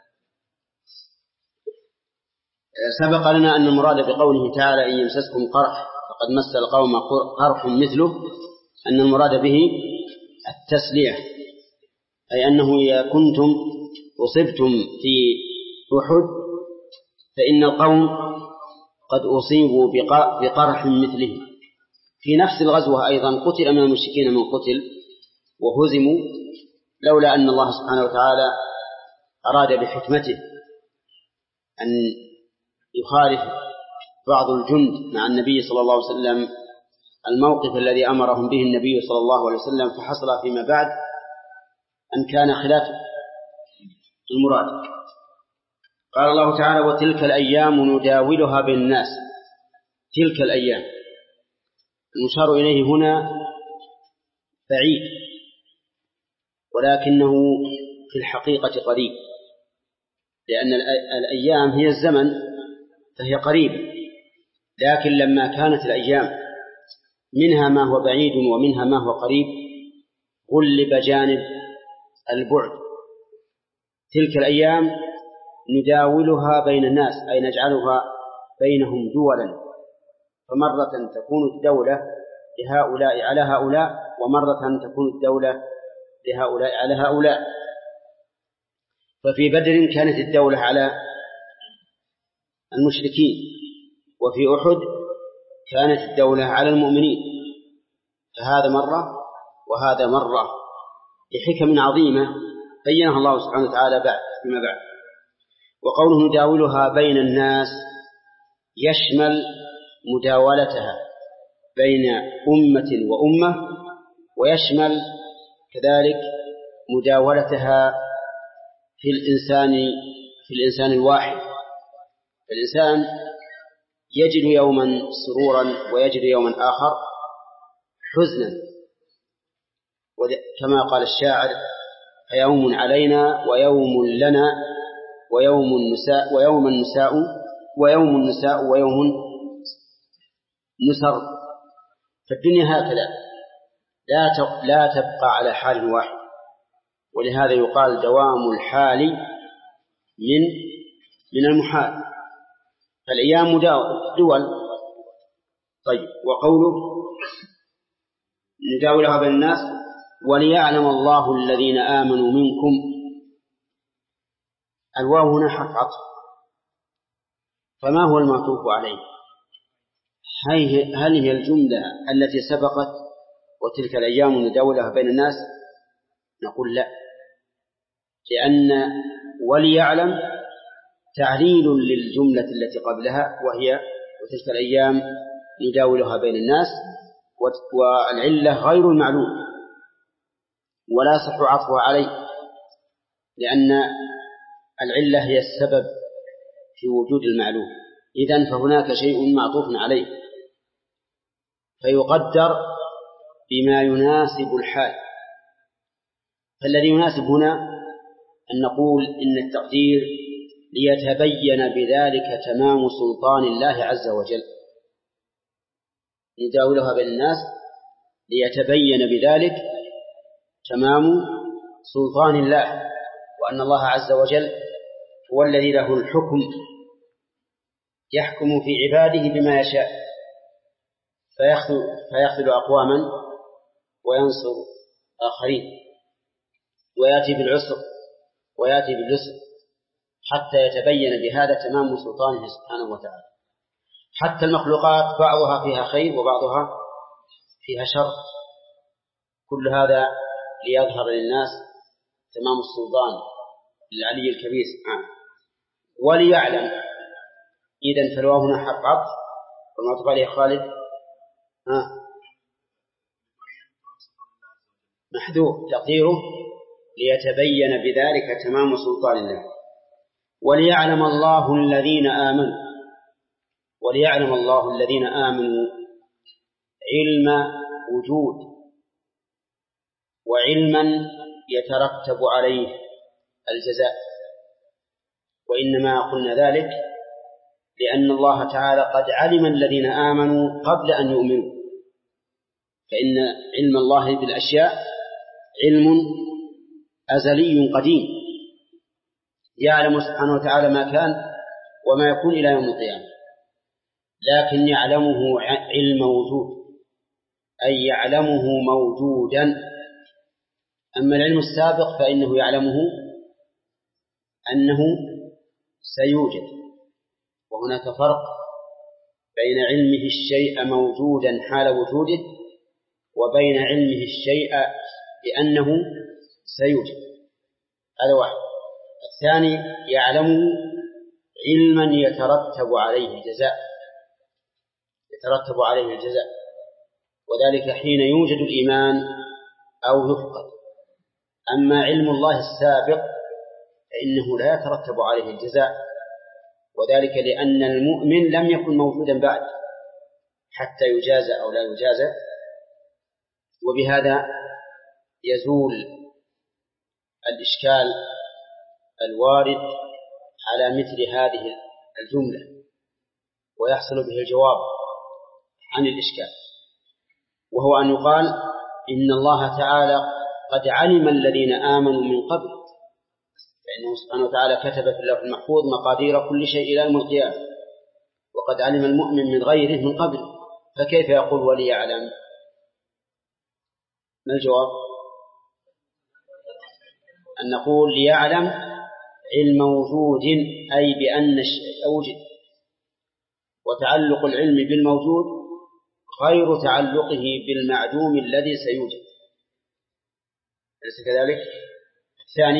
سبق لنا أن المراد بقوله تعالى إن يمسسكم قرح فقد مس القوم قرح مثله أن المراد به التسلية، أي أنه إذا كنتم أصبتم في أحد فإن القوم قد أصيبوا بقرح مثله. في نفس الغزوة أيضا قتل من المشركين من قتل وهزموا، لولا أن الله سبحانه وتعالى أراد بحكمته أن يخالف بعض الجند مع النبي صلى الله عليه وسلم الموقف الذي أمرهم به النبي صلى الله عليه وسلم، فحصل فيما بعد أن كان خلاف المراد. قال الله تعالى وتلك الأيام نداولها بين الناس. تلك الأيام المشار إليه هنا بعيد ولكنه في الحقيقة قريب، لأن الأيام هي الزمن فهي قريبة، لكن لما كانت الأيام منها ما هو بعيد ومنها ما هو قريب غلب جانب البعد. تلك الأيام نداولها بين الناس أي نجعلها بينهم دولا، فمرة تكون الدولة لهؤلاء على هؤلاء ومرة تكون الدولة لهؤلاء على هؤلاء. ففي بدر كانت الدولة على المشركين، وفي أحد كانت الدولة على المؤمنين، فهذا مرة وهذا مرة لحكم عظيمة بينها الله سبحانه وتعالى بعد فيما بعد. وقوله نداولها بين الناس يشمل مداولتها بين أمة وأمة، ويشمل كذلك مداولتها في الإنسان في الإنسان الواحد. الإنسان يجد يوما سرورا ويجد يوما آخر حزنا، كما قال الشاعر فيوم علينا ويوم لنا ويوم النساء ويوم النساء ويوم النساء ويوم نسر. فالدنيا هكذا لا لا تبقى على حال واحد، ولهذا يقال دوام الحال من من المحال. فالأيام دول. طيب وقوله نداولها بين الناس وليعلم الله الذين آمنوا منكم، الواو هنا حرف عطف، فما هو المعطوف عليه؟ هل هي الجملة التي سبقت وتلك الأيام نداولها بين الناس؟ نقول لا، لأن وليعلم تعليل للجملة التي قبلها وهي وتلك الأيام نداولها بين الناس، والعلة غير المعلوم ولا يصح عطفها عليه، لأن العلة هي السبب في وجود المعلوم. إذن فهناك شيء معطوف عليه فيقدر بما يناسب الحال. فالذي يناسب هنا أن نقول إن التقدير ليتبين بذلك تمام سلطان الله عز وجل، نداولها بين الناس ليتبين بذلك تمام سلطان الله، وأن الله عز وجل هو الذي له الحكم يحكم في عباده بما يشاء، فيخذل أقواما وينصر آخرين، ويأتي بالعسر ويأتي باليسر، حتى يتبين بهذا تمام سلطانه سبحانه وتعالى. حتى المخلوقات بعضها فيها خير وبعضها فيها شر، كل هذا ليظهر للناس تمام السلطان العلي الكبير سبحانه. وليعلم، إذن فالواو هنا حرف عطف والمعطوف عليه خالد ها محذوف تقديره ليتبين بذلك تمام سلطان الله. وليعلم الله الذين آمنوا، وليعلم الله الذين آمنوا علم وجود وعلما يترتب عليه الجزاء، وإنما قلنا ذلك لأن الله تعالى قد علم الذين آمنوا قبل أن يؤمنوا، فإن علم الله بالأشياء علم أزلي قديم، يعلم سبحانه وتعالى ما كان وما يكون إلى يوم القيامة، لكن يعلمه علم وجود، أي يعلمه موجودا. أما العلم السابق فإنه يعلمه أنه سيوجد، وهناك فرق بين علمه الشيء موجودا حال وجوده وبين علمه الشيء بأنه سيوجد، هذا واحد. الثاني يعلمه علما يترتب عليه الجزاء، يترتب عليه الجزاء، وذلك حين يوجد الإيمان أو يفقد. أما علم الله السابق فإنه لا يترتب عليه الجزاء، وذلك لأن المؤمن لم يكن موجودا بعد حتى يجازى أو لا يجازى، وبهذا يزول الإشكال الوارد على مثل هذه الجملة، ويحصل به الجواب عن الإشكال، وهو أن يقال إن الله تعالى قد علم الذين آمنوا من قبل، فإنه سبحانه وتعالى كتب في اللوح المحفوظ مقادير كل شيء إلى يوم القيامة، وقد علم المؤمن من غيره من قبل، فكيف يقول وليعلم؟ ما الجواب؟ أن نقول ليعلم علم وجود، أي بأن الشيء وجد، وتعلق العلم بالموجود غير تعلقه بالمعدوم الذي سيوجد، أليس كذلك؟ الثاني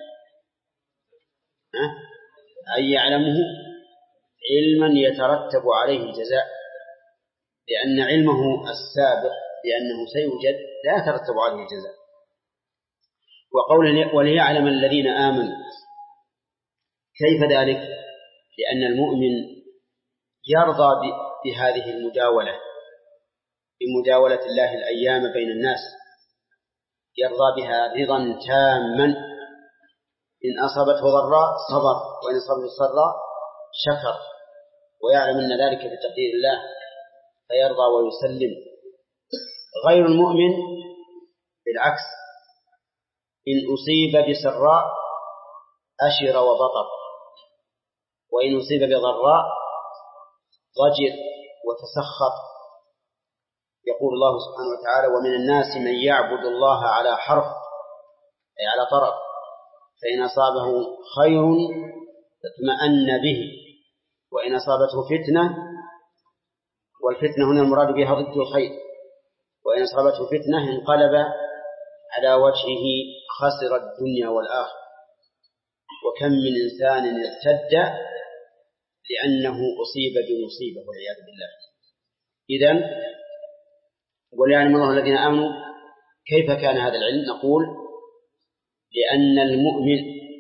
أي يعلمه علما يترتب عليه الجزاء، لأن علمه السابق بأنه سيوجد لا يترتب عليه الجزاء. وقوله وليعلم الذين آمنوا، كيف ذلك؟ لأن المؤمن يرضى بهذه المداولة، بمداولة الله الأيام بين الناس، يرضى بها رضا تاما، إن أصابته ضراء صبر، وإن أصابته سراء شكر، ويعلم أن ذلك بتقدير الله فيرضى ويسلم. غير المؤمن بالعكس، إن أصيب بسراء أشر وبطر، وإن أصيب بضراء ضجر وتسخط. يقول الله سبحانه وتعالى ومن الناس من يعبد الله على حرف، أي على طرف، فإن أصابه خير اطمأن به، وإن أصابته فتنة، والفتنة هنا المراد بها ضد الخير، وإن أصابته فتنة انقلب على وجهه خسر الدنيا والآخرة. وكم من إنسان ارتد لأنه أصيب بمصيبة والعياذ بالله. إذن وليعلم الله الذين آمنوا، كيف كان هذا العلم؟ نقول لأن المؤمن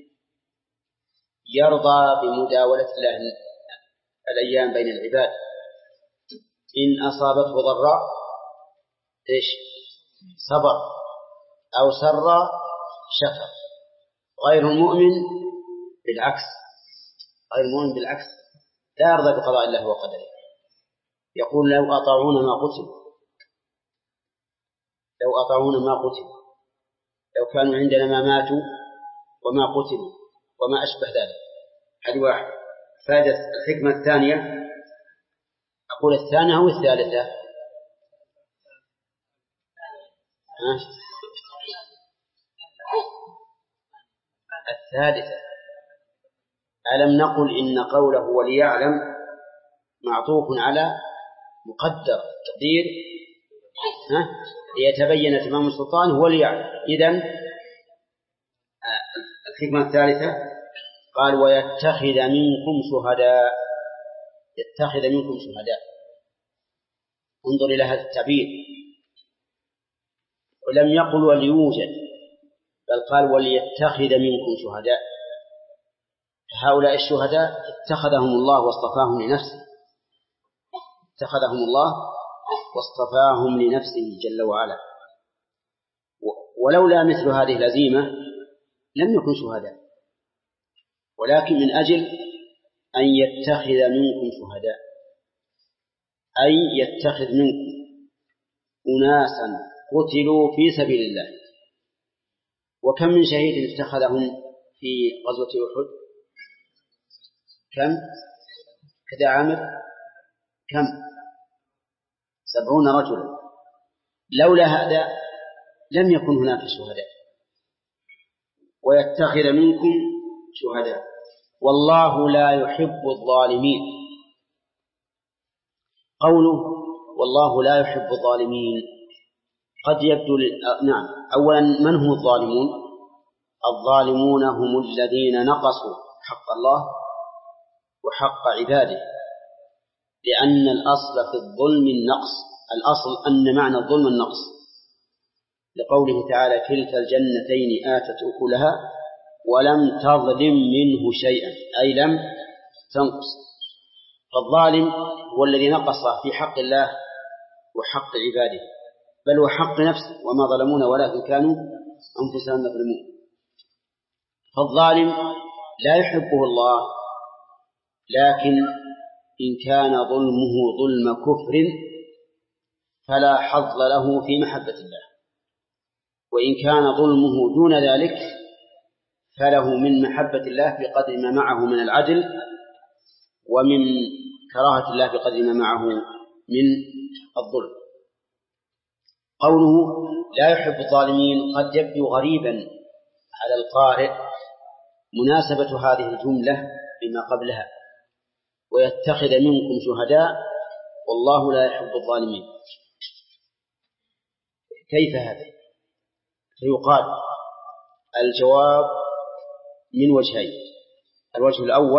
يرضى بمداولة الله الأيام بين العباد، إن أصابته ضراء إيش؟ صبر، أو سر شكر. غير المؤمن بالعكس، غير المؤمن بالعكس لا يرضى بقضاء الله وقدره، يقول لو أطاعونا ما قتلوا، لو أطاعونا ما قتلوا، لو كانوا عندنا ما ماتوا وما قتلوا وما أشبه ذلك. هذه واحد. فائدة الحكمة الثانية، أقول الثانية أو الثالثة؟ ها؟ الثالثة. ألم نقل إن قوله وليعلم معطوف على مقدر تقدير ها؟ ليتبين تمام السلطان وليعلم. إذن الحكمة الثالثة قال ويتخذ منكم شهداء، يتخذ منكم شهداء. انظر إلى هذا التعبير، ولم يقل وليوجد، بل قال وليتخذ منكم شهداء. هؤلاء الشهداء اتخذهم الله واصطفاهم لنفسه، اتخذهم الله واصطفاهم لنفسه جل وعلا. ولولا مثل هذه الهزيمة لم يكن شهداء، ولكن من أجل أن يتخذ منكم شهداء، أي يتخذ منكم أناسا قتلوا في سبيل الله. وكم من شهيد اتخذهم في غزوة أحد؟ كم؟ كذا عامر كم؟ سبعون رجلا. لولا هذا لم يكن هناك شهداء، ويتخذ منكم شهداء، والله لا يحب الظالمين. قوله والله لا يحب الظالمين قد يبدو ل... نعم. أولا، من هم الظالمون؟ الظالمون هم الذين نقصوا حق الله وحق عباده، لأن الأصل في الظلم النقص، الأصل أن معنى الظلم النقص، لقوله تعالى كلتا الجنتين آتت أكلها ولم تظلم منه شيئا، أي لم تنقص. فالظالم هو الذي نقص في حق الله وحق عباده، بل وحق نفسه، وما ظلمونا ولكن كانوا أنفسهم يظلمون. فالظالم لا يحبه الله، لكن إن كان ظلمه ظلم كفر فلا حظ له في محبة الله، وإن كان ظلمه دون ذلك فله من محبة الله بقدر ما معه من العدل، ومن كراهة الله بقدر ما معه من الظلم. قوله لا يحب الظالمين قد يبدو غريبا على القارئ مناسبة هذه الجملة بما قبلها، ويتخذ منكم شهداء والله لا يحب الظالمين. كيف هذا؟ فيقال الجواب من وجهين. الوجه الأول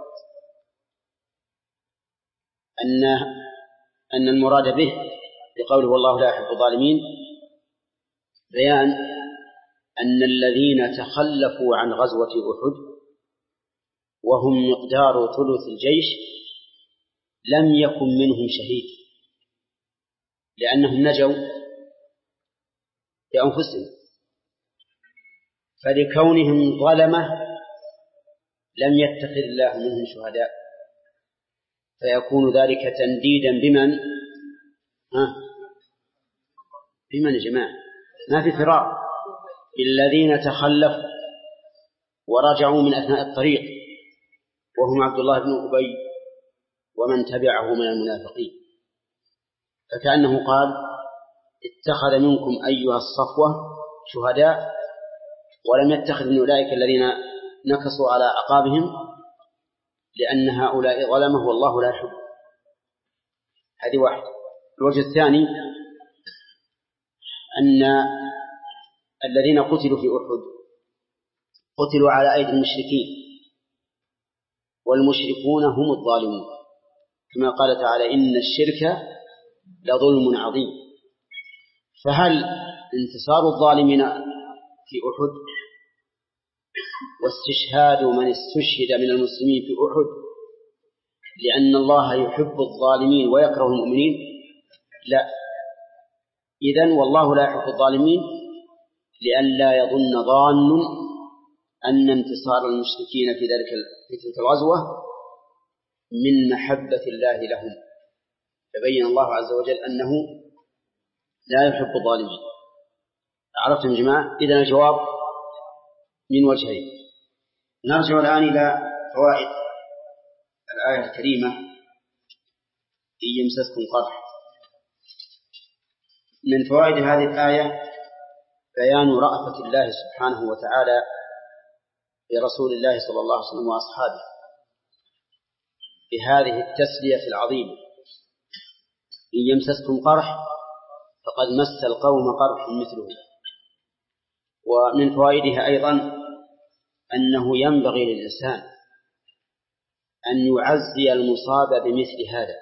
أن أن المراد به بقوله والله لا يحب الظالمين بيان أن الذين تخلفوا عن غزوة أحد وهم مقدار ثلث الجيش لم يكن منهم شهيد، لأنهم نجوا بأنفسهم، فلكونهم ظلمة لم يتخذ الله منهم شهداء، فيكون ذلك تنديدا بمن؟ ها؟ بمن يا جماعة؟ ما في فرار، الذين تخلفوا ورجعوا من أثناء الطريق، وهم عبد الله بن أبي ومن تبعه من المنافقين. فكأنه قال اتخذ منكم أيها الصفوة شهداء، ولم يتخذ من أولئك الذين نكصوا على أعقابهم، لأن هؤلاء ظلمه والله لا يحب. هذه واحد. الوجه الثاني أن الذين قتلوا في أحد قتلوا على أيدي المشركين، والمشركون هم الظالمون، كما قال تعالى إن الشرك لظلم عظيم. فهل انتصار الظالمين في أحد واستشهاد من استشهد من المسلمين في أحد لأن الله يحب الظالمين ويكره المؤمنين؟ لا. إذن والله لا يحب الظالمين لئلا يظن ظان أن انتصار المشركين في ذلك في تلك الغزوة من محبة الله لهم، فبين الله عز وجل أنه لا يحب الظالمين. عرفتم يا جماعة؟ إذن الجواب من وجهين. نرجع الآن إلى فوائد الآية الكريمة إن يمسسكم قرح. من فوائد هذه الآية بيان رأفة الله سبحانه وتعالى برسول الله صلى الله عليه وسلم وأصحابه بهذه التسلية العظيمة. إن يمسسكم قرح فقد مس القوم قرح مثله. ومن فوائدها أيضا أنه ينبغي للإنسان أن يعزي المصاب بمثل هذا،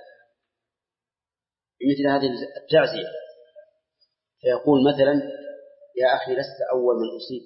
بمثل هذه التعزية، فيقول مثلا يا أخي لست أول من أصيب،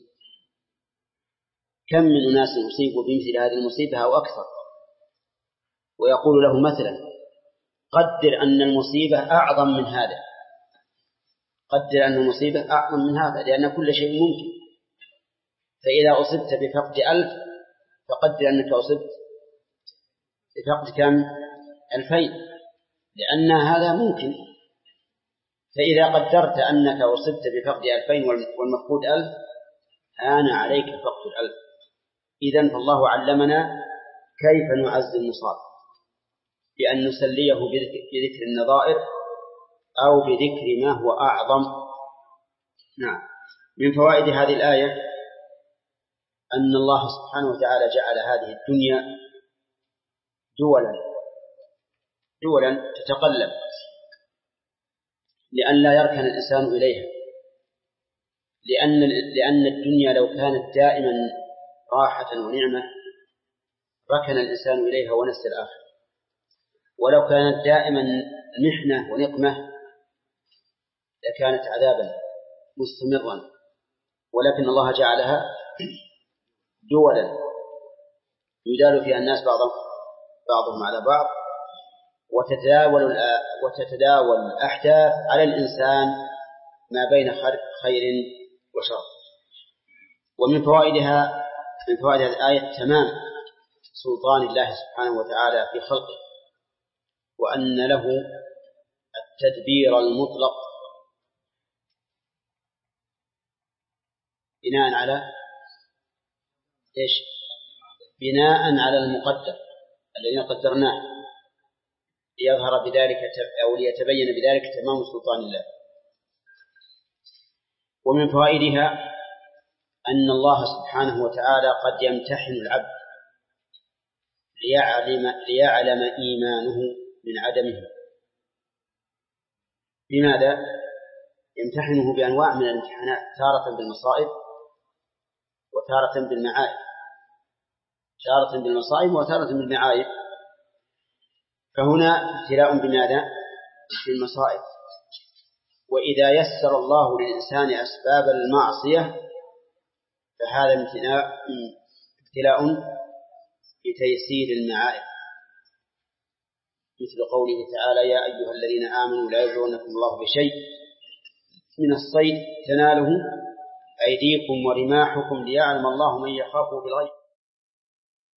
كم من أناس أصيبوا بمثل هذه المصيبة أو أكثر، ويقول له مثلا قدر أن المصيبة أعظم من هذا، قدر أن المصيبة أعظم من هذا، لأن كل شيء ممكن. فإذا أصبت بفقد ألف فقدر أنك أصبت بفقد كم؟ ألفين، لأن هذا ممكن. فإذا قدرت أنك أصبت بفقد ألفين والمفقود ألف هان عليك فقد الألف. إذن فالله علمنا كيف نعزي المصاب، بأن نسليه بذكر النظائر أو بذكر ما هو أعظم. نعم. من فوائد هذه الآية أن الله سبحانه وتعالى جعل هذه الدنيا دولا دولا تتقلب، لئلا يركن الإنسان إليها، لأن لأن الدنيا لو كانت دائما راحة ونعمة ركن الإنسان إليها ونسى الآخرة، ولو كانت دائما محنة ونقمة لكانت عذابا مستمرا، ولكن الله جعلها دولا يدال فيها الناس بعضهم بعضهم على بعض، وتتداول وتتداول الأحداث على الإنسان ما بين خير وشر. ومن فوائدها من فوائد هذه الآية تمام سلطان الله سبحانه وتعالى في خلقه، وأن له التدبير المطلق بناء على إيش؟ بناء على المقدر الذي قدرناه، ليظهر بذلك أو ليتبين بذلك تمام سلطان الله. ومن فوائدها أن الله سبحانه وتعالى قد يمتحن العبد ليعلم, ليعلم إيمانه من عدمه. بماذا؟ يمتحنه بأنواع من الامتحانات، تارة بالمصائب وتارة بالمعايب، تارة بالمصائب وتارة بالمعايب. فهنا ابتلاء بماذا؟ بالمصائب. وإذا يسر الله للإنسان أسباب المعصية فهذا ابتلاء بتيسير المعائب، مثل قوله تعالى: يا أيها الذين آمنوا لا يبلونكم الله بشيء من الصيد تناله أيديكم ورماحكم ليعلم الله من يخافه بالغيب.